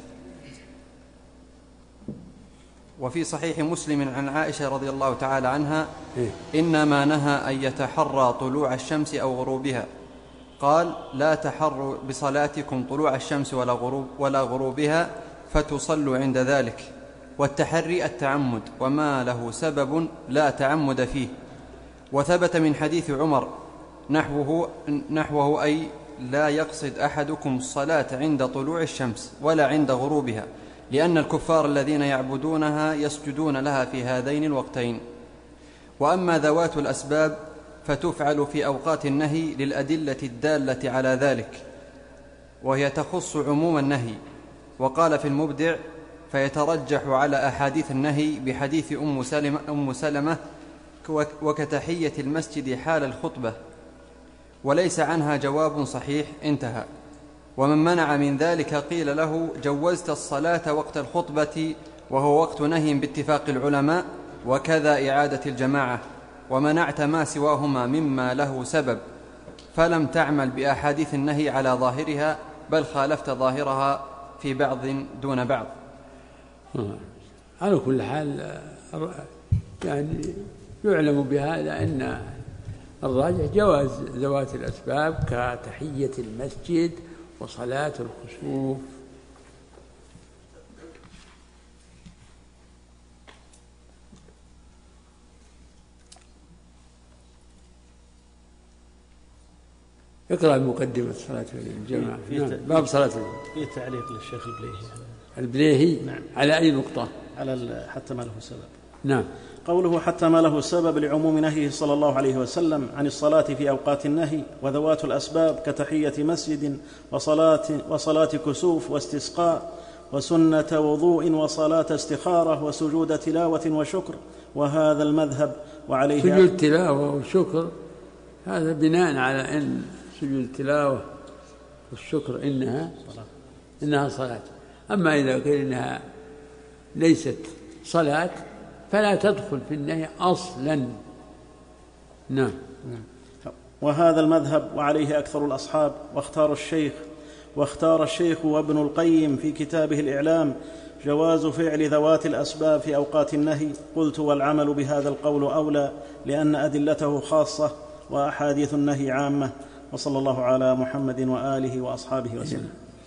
وفي صحيح مسلم عن عائشة رضي الله تعالى عنها إنما نهى أن يتحرى طلوع الشمس أو غروبها، قال: لا تحروا بصلاتكم طلوع الشمس ولا, غروب ولا غروبها فتصلوا عند ذلك. والتحري التعمد، وما له سبب لا تعمد فيه. وثبت من حديث عمر نحوه, نحوه أي لا يقصد أحدكم الصلاة عند طلوع الشمس ولا عند غروبها، لأن الكفار الذين يعبدونها يسجدون لها في هذين الوقتين. وأما ذوات الأسباب فتفعل في أوقات النهي للأدلة الدالة على ذلك، وهي تخص عموم النهي. وقال في المبدع: فيترجح على أحاديث النهي بحديث أم سلمة, أم سلمة وكتحية المسجد حال الخطبة، وليس عنها جواب صحيح. انتهى. ومن منع من ذلك قيل له: جوزت الصلاة وقت الخطبة وهو وقت نهي باتفاق العلماء، وكذا إعادة الجماعة، ومنعت ما سواهما مما له سبب، فلم تعمل بأحاديث النهي على ظاهرها، بل خالفت ظاهرها في بعض دون بعض. على كل حال يعني يعلم بهذا أن الراجح جواز ذوات الأسباب كتحية المسجد وصلاة الخسوف. اقرأ المقدمة صلاة الجماعة. نعم. باب صلاة الجماعة. في تعليق للشيخ البليهي. البليهي. نعم. على أي نقطة؟ على حتى ما له سبب. نعم. قوله حتى ما له سبب لعموم نهيه صلى الله عليه وسلم عن الصلاة في أوقات النهي. وذوات الأسباب كتحية مسجد وصلاة, وصلاة كسوف واستسقاء وسنة وضوء وصلاة استخارة وسجود تلاوة وشكر، وهذا المذهب وعليه سجود تلاوة وشكر، هذا بناء على أن سجود التلاوة والشكر إنها صلاة. إنها صلاة. أما إذا قيل إنها ليست صلاة فلا تدخل في النهي أصلا. نعم. وهذا المذهب وعليه أكثر الأصحاب. واختار الشيخ واختار الشيخ وابن القيم في كتابه الإعلام جواز فعل ذوات الأسباب في أوقات النهي. قلت: والعمل بهذا القول أولى، لأن أدلته خاصة وأحاديث النهي عامة. وصلى الله على محمد وآله وأصحابه وسلم.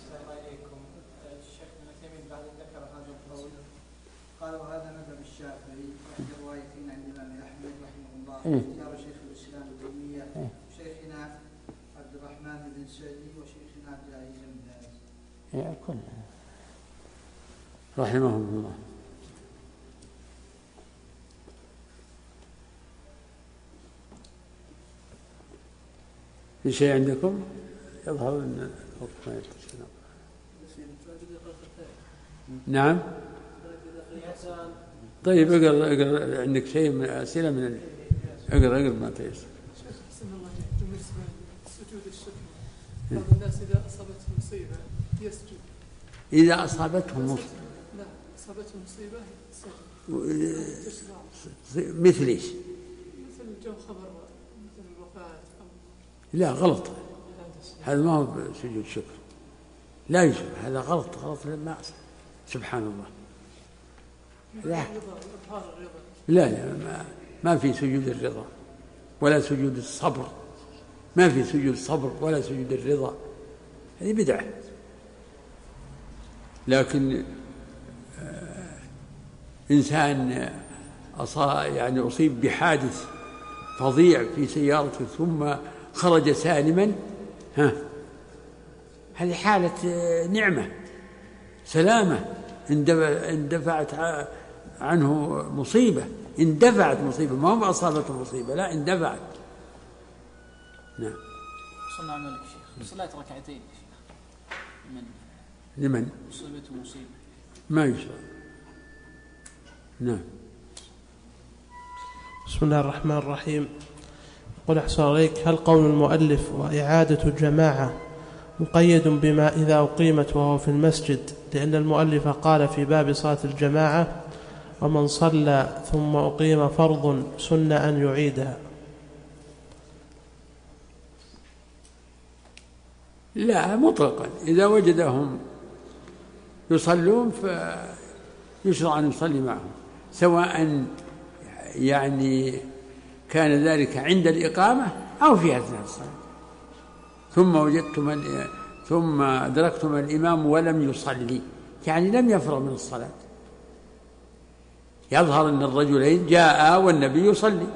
اختيار شيخ الإسلام ابن تيمية وشيخنا عبد الرحمن بن سعدي وشيخنا عبد العزيز بن باز. كل رحمهم الله. في شيء عندكم؟ يظهر أن الوقت ما يتسنى. نعم. طيب اقرأ اقرأ عندك شيء من أسئلة من ال... اقرأ اقرأ ما تيسر. أحسن الله بالنسبة لسجود الشكر، بعض الناس إذا أصابته مصيبة يسجد. إذا أصابته مصيبة. لا، أصابته مصيبة سجد. مثل إيش؟ مثل جو خبر مثل الوفاة. لا غلط، هذا ما هو سجود شكر، لا يشبه، هذا غلط غلط لما أصل. سبحان الله. لا لا, لا ما, ما في سجود الرضا ولا سجود الصبر، ما في سجود صبر ولا سجود الرضا، هذه بدعة. لكن آه إنسان أصاب يعني أصيب بحادث فظيع في سيارته ثم خرج سالما، ها هذه حالة نعمة سلامة، اندفعت عنه مصيبة، اندفعت مصيبة، ما هو أصابته مصيبة، لا اندفعت. نعم. صلى على الملك شيخ، صلاة ركعتين شيخ من لمن؟ مصيبة مصيبة ما يشرع. نعم. بسم الله الرحمن الرحيم. قل أحسن عليك، هل قول المؤلف وإعادة الجماعة مقيد بما إذا أقيمت وهو في المسجد، لأن المؤلف قال في باب صلاة الجماعة ومن صلى ثم أقيم فرض سن أن يعيدها؟ لا، مطلقا إذا وجدهم يصلون فيشرع أن يصلي معهم، سواء يعني كان ذلك عند الإقامة أو في أثناء الصلاة. ثم وجدتم ثم أدركتم الإمام ولم يصلي، يعني لم يفرغ من الصلاة، يظهر أن الرجلين جاء والنبي يصلي.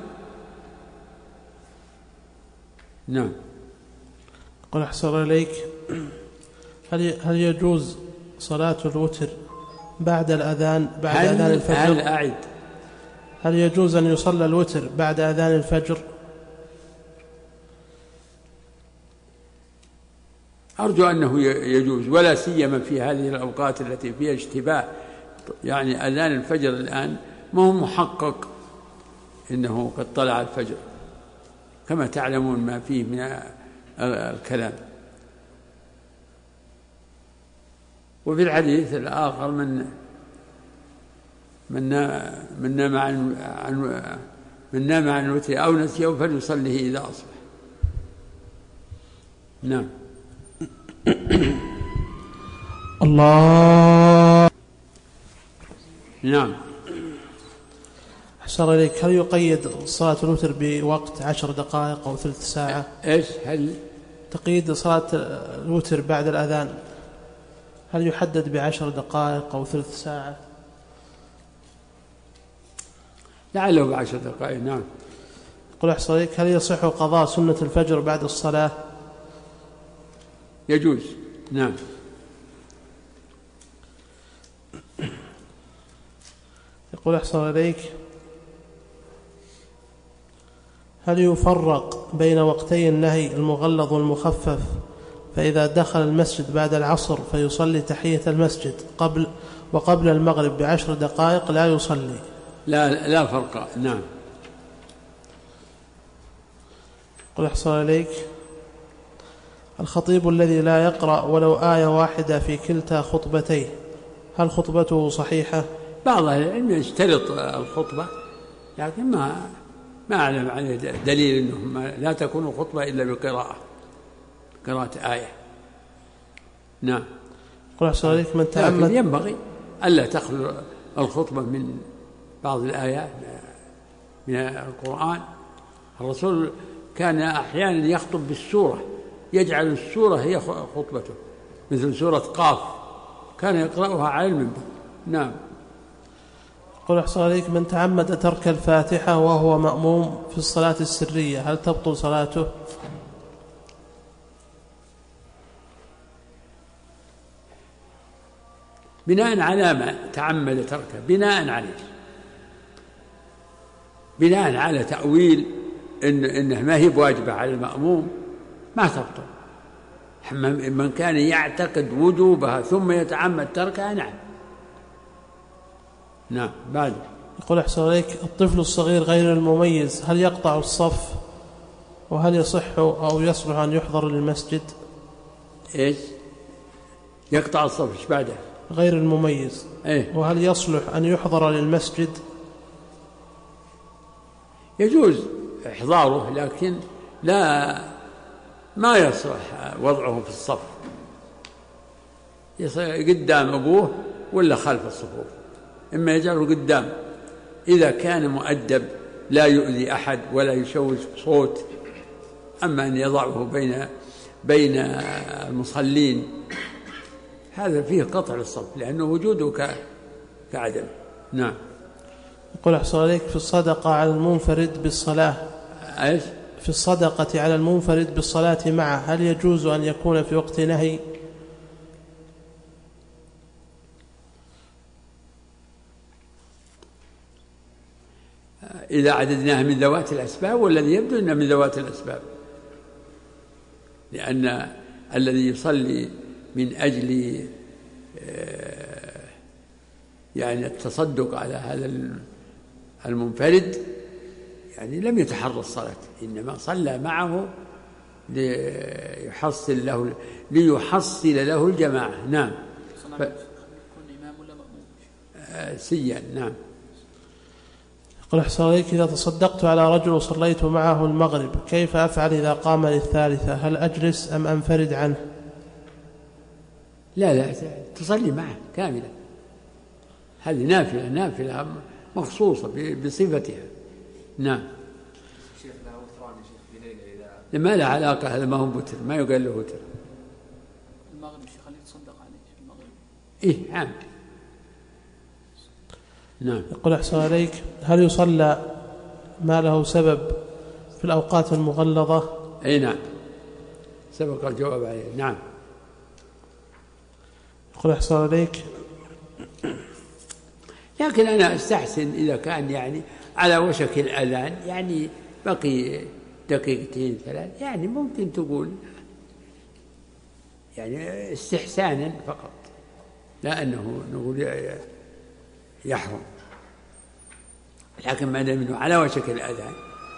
نعم. قل أحسن إليك، هل هل يجوز صلاة الوتر بعد الأذان بعد هل أذان الفجر؟ هل أعد هل يجوز أن يصلى الوتر بعد أذان الفجر؟ أرجو أنه يجوز، ولا سيما في هذه الأوقات التي فيها اشتباه، يعني أذان الفجر الآن ما هو محقق إنه قد طلع الفجر كما تعلمون ما فيه من الكلام. وفي الحديث الآخر من من من نام عن عن من نام عن الوتر أو نسيه فليصليه إذا أصبح. نعم. الله. نعم. أحسن إليك، هل يقيد صلاة الوتر بوقت عشر دقائق أو ثلث ساعة؟ إيش هل تقييد صلاة الوتر بعد الأذان هل يحدد بعشر دقائق أو ثلث ساعة؟ لعله بعشر دقائق. نعم. قل أحسن إليك، هل يصح قضاء سنة الفجر بعد الصلاة؟ يجوز. نعم. يقول أحسن إليك، هل يفرق بين وقتي النهي المغلظ والمخفف، فإذا دخل المسجد بعد العصر فيصلي تحية المسجد قبل وقبل المغرب بعشر دقائق لا يصلي؟ لا لا فرق. نعم. قل أحسن إليك، الخطيب الذي لا يقرأ ولو آية واحدة في كلتا خطبتيه هل خطبته صحيحة؟ بعض أهل العلم يشترط الخطبة، لكن ما ما أعلم عليه دليل أنه لا تكون الخطبة إلا بقراءة قراءة آية. نعم. قل أحسن إليك، من تأمل ينبغي ألا تخلو الخطبة من بعض الآيات من القرآن. الرسول كان أحيانا يخطب بالسورة، يجعل السورة هي خطبته، مثل سورة قاف كان يقرأها على المنبر. نعم. قل أحسن عليك، من تعمد ترك الفاتحة وهو مأموم في الصلاة السرية هل تبطل صلاته؟ بناء على ما تعمد تركه، بناء عليه بناء على تأويل إن إنه ما هي بواجبة على المأموم ما تبطل. من كان يعتقد وجوبها ثم يتعمد تركها نعم. نعم. بعد. يقول أحسن عليك، الطفل الصغير غير المميز هل يقطع الصف، وهل يصح أو يصلح أن يحضر للمسجد؟ إيش يقطع الصف؟ إيش بعده؟ غير المميز. إيه؟ وهل يصلح أن يحضر للمسجد؟ يجوز إحضاره، لكن لا ما يصلح وضعه في الصف، قدام أبوه ولا خلف الصفوف، إما يجعله قدام إذا كان مؤدب لا يؤذي أحد ولا يشوش صوت. أما أن يضعه بين بين المصلين هذا فيه قطع للصف، لأنه وجوده كعدم. نعم. يقول أحسن عليك، في الصدقة على المنفرد بالصلاة إيش؟ في الصدقة على المنفرد بالصلاة معه هل يجوز أن يكون في وقت نهي؟ إذا عددناها من ذوات الأسباب، والذي يبدو أنها من ذوات الأسباب. لأن الذي يصلي من أجل يعني التصدق على هذا المنفرد يعني لم يتحرى الصلاة، إنما صلى معه ليحصل له ليحصل له الجماعة. نعم. ف... سيا. نعم. يقول أحسن عليك: إذا تصدقت على رجل وصليت معه المغرب كيف أفعل إذا قام للثالثة؟ هل أجلس أم أنفرد عنه؟ لا لا تصلي معه كاملة، هذه نافلة نافلة مخصوصة بصفتها. نعم. شيخ له وتران شيخ بليلة إذا ما له علاقة، هذا ما هو وتر، ما يقال له وتر. المغرب شيخ اللي يتصدق عليه في المغرب. إيه عام. نعم. يقول أحسن عليك: هل يصلى ما له سبب في الأوقات المغلظة؟ أي نعم، سبق الجواب عليه. نعم. يقول أحسن عليك: لكن أنا أستحسن إذا كان يعني على وشك الأذان، يعني بقي دقيقتين ثلاث، يعني ممكن تقول يعني استحسانا فقط، لا أنه نقول يحرم، لكن ما دام أنه على وشك الأذان.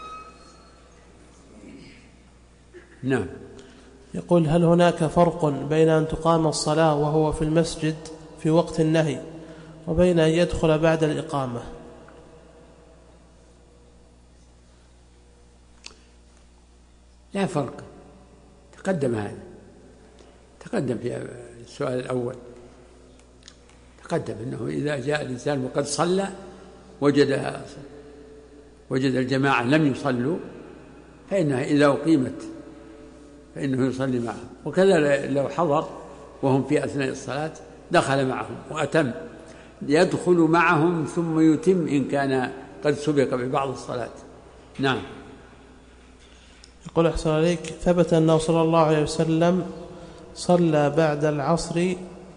نعم. يقول: هل هناك فرق بين أن تقام الصلاة وهو في المسجد في وقت النهي وبين أن يدخل بعد الإقامة؟ لا فرق، تقدم هذا، تقدم في السؤال الأول، تقدم أنه إذا جاء الإنسان وقد صلى وجد وجد الجماعة لم يصلوا فإنها إذا أقيمت فإنه يصلي معهم، وكذا لو حضر وهم في أثناء الصلاة دخل معهم وأتم، يدخل معهم ثم يتم إن كان قد سبق ببعض الصلاة. نعم. يقول أحسن عليك: ثبت أنه صلى الله عليه وسلم صلى بعد العصر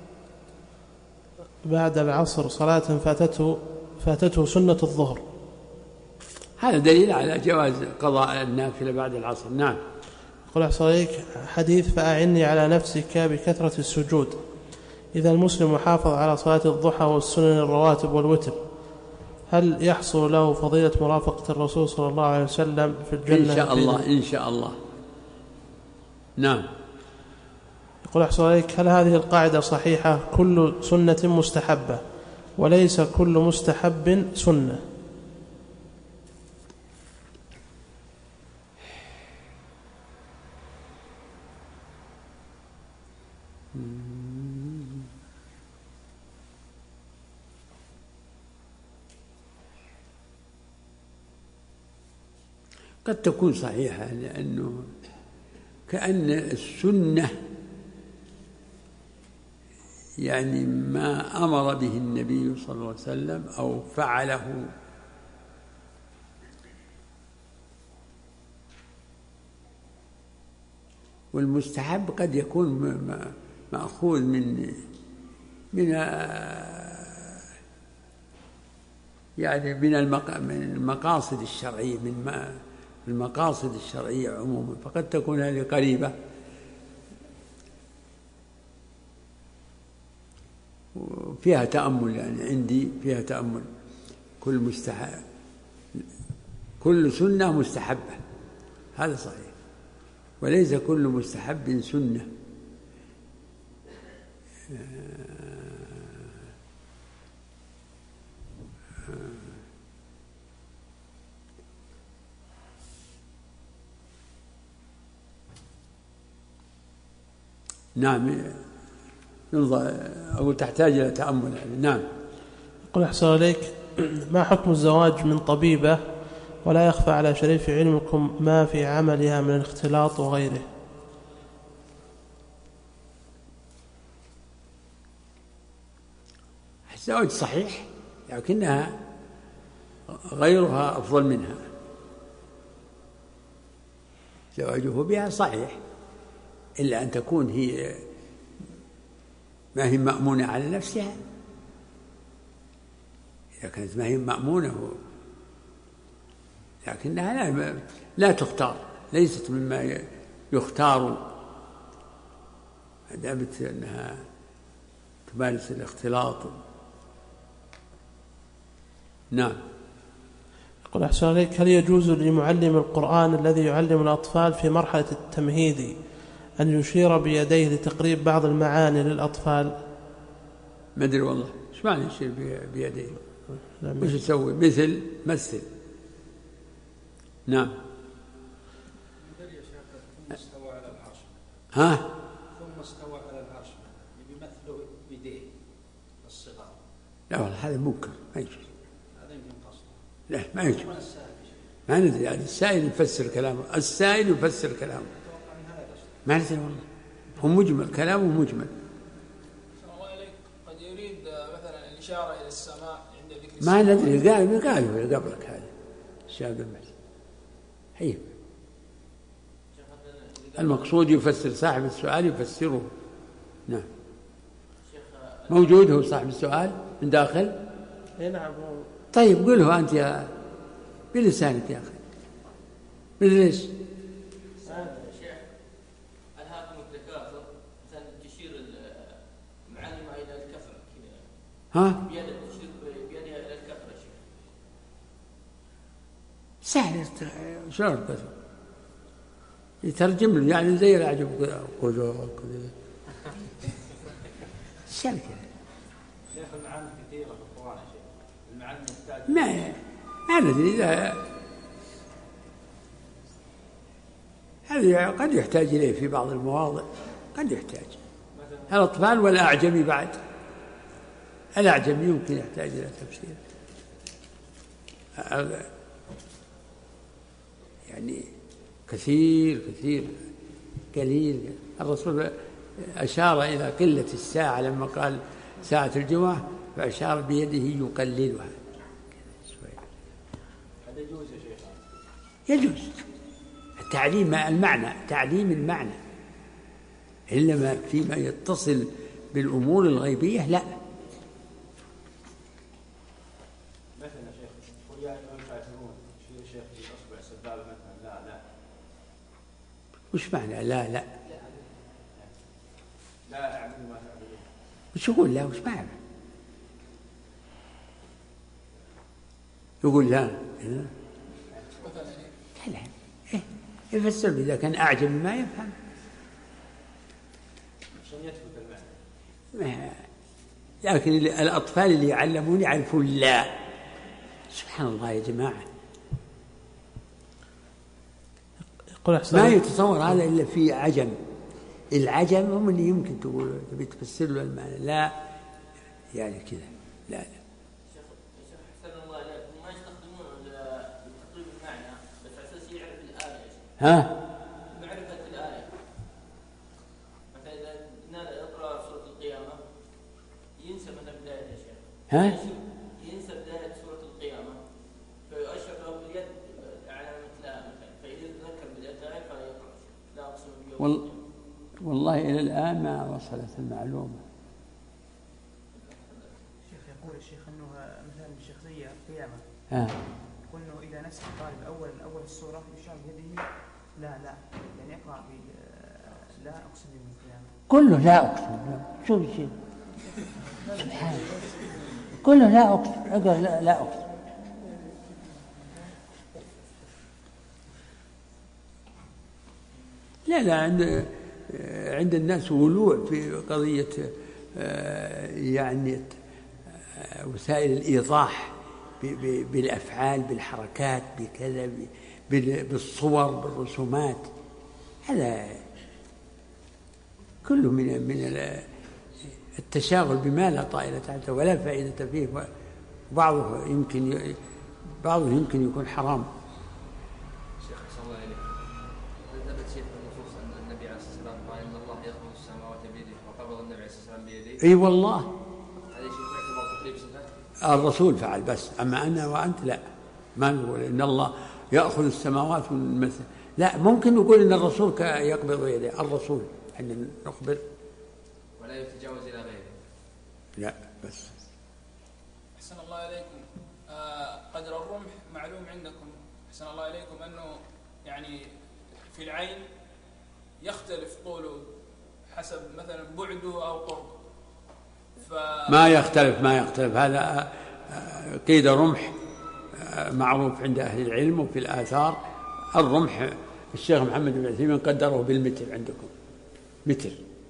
بعد العصر صلاة فاتته فاتته سنة الظهر، هذا دليل على جواز قضاء النافلة بعد العصر. نعم. يقول أحسن عليك: حديث فأعني على نفسك بكثرة السجود، إذا المسلم حافظ على صلاة الضحى والسنن الرواتب والوتر هل يحصل له فضيلة مرافقة الرسول صلى الله عليه وسلم في الجنة؟ إن شاء الله، إن شاء الله. نعم. يقول أحسن عليك: هل هذه القاعدة صحيحة؟ كل سنة مستحبة وليس كل مستحب سنة. قد تكون صحيحة، لأنه كأن السنة يعني ما أمر به النبي صلى الله عليه وسلم أو فعله والمستحب قد يكون مأخوذ من من يعني من المقاصد الشرعية، من المقاصد الشرعية عموما، فقد تكون هذه قريبة وفيها تأمل، يعني عندي فيها تأمل. كل مستحب كل سنة مستحبة، هذا صحيح، وليس كل مستحب سنة. نعم. أقول تحتاج إلى تأمل. نعم. يقول أحسن عليك: ما حكم الزواج من طبيبة ولا يخفى على شريف علمكم ما في عملها من الاختلاط وغيره؟ الزواج صحيح، لكنها غيرها أفضل منها. زواجه بها صحيح، إلا أن تكون هي ما هي مأمونة على نفسها. إذا كانت ما هي مأمونة لكنها لا, لا تختار، ليست مما يختار ما دامت أنها تمارس الاختلاط. نعم. يقول أحسن عليك، هل يجوز لمعلم القرآن الذي يعلم الأطفال في مرحلة التمهيد أن يشير بيديه لتقريب بعض المعاني للأطفال؟ ما أدري والله إيش معنى يشير بيديه؟ وش يسوي؟ مثل مثل. نعم. ثم استوى على العرش. ها؟ ثم استوى على العرش بيمثله بيديه الصغار. لا والله هذا منكر ما يجوز. هذا يمكن قصد. لا ما يجوز. ما ندري يعني السائل يفسر كلامه، السائل يفسر كلامه. ما ندري والله. هو مجمل كلامه مجمل. الله عليك قد يريد مثلا الإشارة إلى السماء عند ذكر ما ندري قال قالوا قبلك هذا الشاب المحسن. هي المقصود يفسر صاحب السؤال يفسره. نعم. موجود هو صاحب السؤال من داخل؟ نعم. طيب قله أنت يا بلسانك يا أخي. من ليش؟ شيخ ألهاكم التكاثر مثلا تشير المعلمة إلى الكثرة كذا. ها؟ بيدها تشير بيدها إلى الكثرة شيخ. سهل شلون الكثرة؟ يترجم له يعني زي العجب كذا كذا. سهل كذا. شيخ المعاني كثيرة في القرآن يا شيخ. المعاني يحتاج. ما ما ندري إذا هذا قد يحتاج إليه في بعض المواضع، قد يحتاج. الأطفال والأعجمي بعد، الأعجمي يمكن يحتاج إلى تفسير. يعني كثير كثير قليل. الرسول أشار إلى قلة الساعة لما قال ساعة الجمعة فأشار بيده يقللها. هذا يجوز يا شيخ؟ يجوز تعليم المعنى، تعليم المعنى، إنما فيما يتصل بالأمور الغيبية لا. مثلا يا شيخ قل يا أيها الكافرون شيء يا شيخ بأصبع سبابة مثلا لا لا. وش معنى لا لا؟ لا أعبد ما تعبدون. وش يقول لا؟ وش معنى؟ يقول لا لا لا إيه يفسر إذا كان أعجب ما يفهم. عشان يثبت المعنى. لكن الأطفال اللي يعلمون يعرفون لا. سبحان الله يا جماعة. ما يتصور هذا إلا في عجم. العجم هم اللي يمكن تقول تبي تفسر له المعنى لا يعني كذا لا لا. ها؟ معرفة الآية. مثلا إذا نال يقرأ سورة القيامة ينسى مثلا بداية يا شيخ. ها؟ ينسى بداية سورة القيامة فيؤشر له باليد علامة لا مثلا فإذا تذكر بداية الآية فيقرأ لا أقسم بيوم وال... والله إلى الآن ما وصلت المعلومة. الشيخ يقول الشيخ أنه مثلا الشخصية القيامة. ها؟ يقول أنه إذا نسى الطالب أول أول السورة يشار بيده لا لا يعني يقرأ ب لا أقسم بيوم القيامة. كله لا أقسم. شو الشيء؟ سبحان الله. كله لا أقسم. اقرأ لا, لا أقسم. لا لا عند عند الناس ولوع في قضية يعني وسائل الإيضاح بالأفعال بالحركات بكذا بالصور بالرسومات. هذا كله من من التشاغل بما لا طائل تحته ولا فائدة فيه. وبعضه يمكن بعضه يمكن يكون حرام. شيخ صلى الله عليه وسلم ثبت شيخ النصوص أن النبي عليه الصلاة والسلام قال إن الله يقبض السماوات بيده وقبض النبي عليه الصلاة والسلام بيده. أي والله. هذا شيء يعتبر تقريب صفة. الرسول فعل بس أما أنا وأنت لا ما نقول إن الله يأخذ السماوات من مثل. لا ممكن نقول إن الرسول يقبض يده. الرسول أن نقبض ولا يتجاوز إلى غيره. لا بس. أحسن الله عليكم. آه قدر الرمح معلوم عندكم أحسن الله عليكم أنه يعني في العين يختلف طوله حسب مثلا بعده أو قربه. ف... ما يختلف ما يختلف هذا قيد رمح معروف عند أهل العلم وفي الآثار. الرمح الشيخ محمد بن عثيمين قدره بالمتر عندكم متر.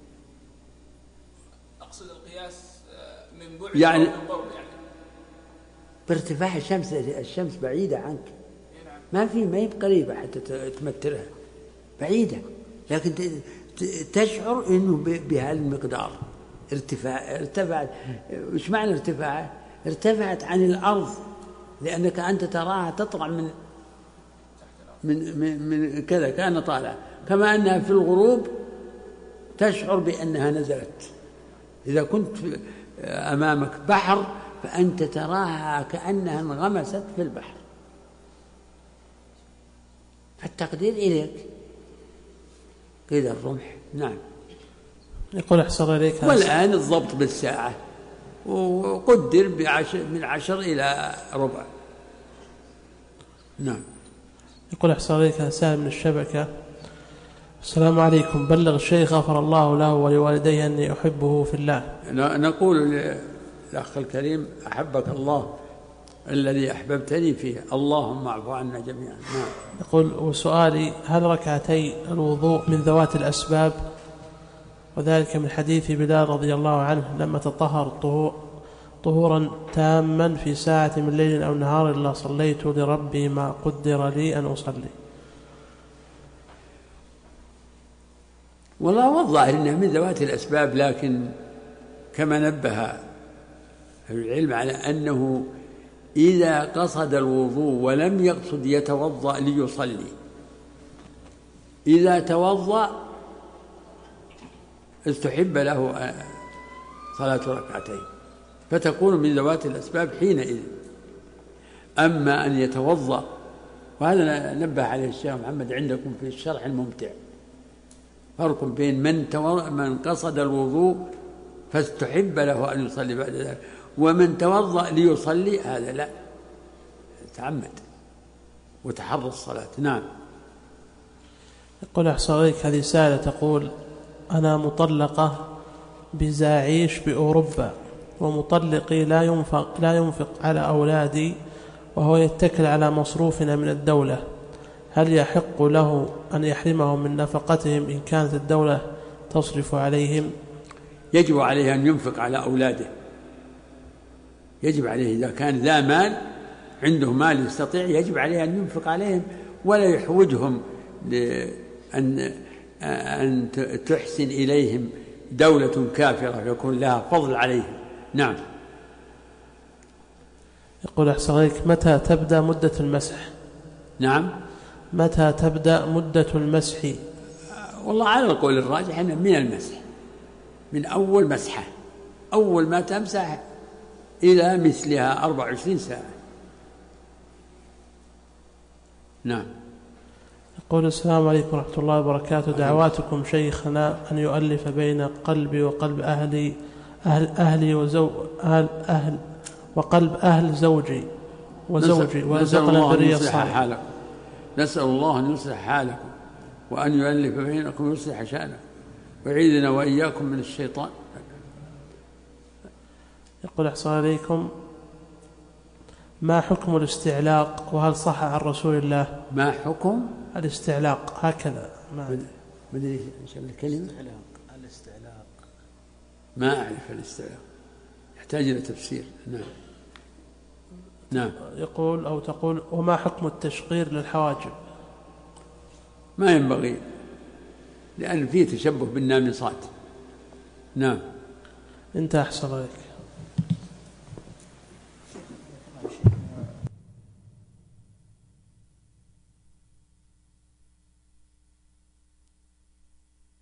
أقصد القياس من بعد يعني أو من قرب يعني بارتفاع الشمس. الشمس بعيدة عنك ما في ما هي قريبة حتى تمثلها بعيدة، لكن تشعر إنه بهذا المقدار ارتفاع. ارتفعت. وش معنى ارتفاعت؟ ارتفعت عن الأرض لأنك أنت تراها تطلع من من من, من كذا كأنها طالعة، كما أنها في الغروب تشعر بأنها نزلت. إذا كنت أمامك بحر فأنت تراها كأنها انغمست في البحر، فالتقدير إليك قيد الرمح. نعم. يقول أحسن إليك. والآن الضبط بالساعة وقدر بعشر من عشر إلى ربع. نعم. يقول أحسن إليك سالم من الشبكة. السلام عليكم، بلغ الشيخ غفر الله له ولوالديه أني أحبه في الله. نقول للأخ الكريم أحبك الله الذي أحببتني فيه، اللهم اعف عنا جميعا. نعم. يقول وسؤالي هل ركعتي الوضوء من ذوات الأسباب؟ وذلك من حديث بلال رضي الله عنه لما تطهر طهورا تاما في ساعة من ليل أو نهار إلا صليت لربي ما قدر لي أن أصلي. والله والظاهر إنها من ذوات الأسباب، لكن كما نبه العلم على أنه إذا قصد الوضوء ولم يقصد يتوضأ ليصلي، إذا توضأ استحب له صلاة ركعتين فتكون من ذوات الأسباب حينئذ. أما أن يتوضأ، وهذا نبه عليه الشيخ محمد عندكم في الشرح الممتع، فرق بين من, من قصد الوضوء فاستحب له أن يصلي بعد ذلك، ومن توضأ ليصلي هذا لا، تعمد وتحرى الصلاة. نعم. يقول أحسن عليك هذه سائلة تقول أنا مطلقة بزاعيش بأوروبا، ومطلقي لا ينفق, لا ينفق على أولادي وهو يتكل على مصروفنا من الدولة، هل يحق له أن يحرمهم من نفقتهم إن كانت الدولة تصرف عليهم؟ يجب عليه أن ينفق على أولاده، يجب عليه إذا كان ذا مال عنده مال يستطيع يجب عليه أن ينفق عليهم، ولا يحوجهم لأن أن تحسن إليهم دولة كافرة يكون لها فضل عليهم. نعم. يقول أحسن عليك متى تبدأ مدة المسح؟ نعم. متى تبدأ مدة المسح؟ والله على القول الراجح أنه من المسح، من أول مسحة، أول ما تمسح إلى مثلها أربع وعشرين ساعة. نعم. يقول السلام عليكم ورحمة الله وبركاته، دعواتكم شيخنا أن يؤلف بين قلبي وقلب أهلي أهل أهلي وزو أهل أهل وقلب أهل زوجي وزوجي ورزقنا ذرية صالحة. نسأل الله أن يصلح حالكم وأن يؤلف بينكم ويصلح شأنكم ويعيذنا وإياكم من الشيطان. يقول أحسن عليكم ما حكم الاستعلاق وهل صح عن رسول الله؟ ما حكم الاستعلاق؟ هكذا ما أدري إن شاء الله الكلمة الاستعلاق ما أعرف الاستعلاق، يحتاج إلى تفسير. نعم. نعم. يقول أو تقول وما حكم التشقير للحواجب؟ ما ينبغي لأن فيه تشبه بالنامصات. نعم. انت أحسن عليك.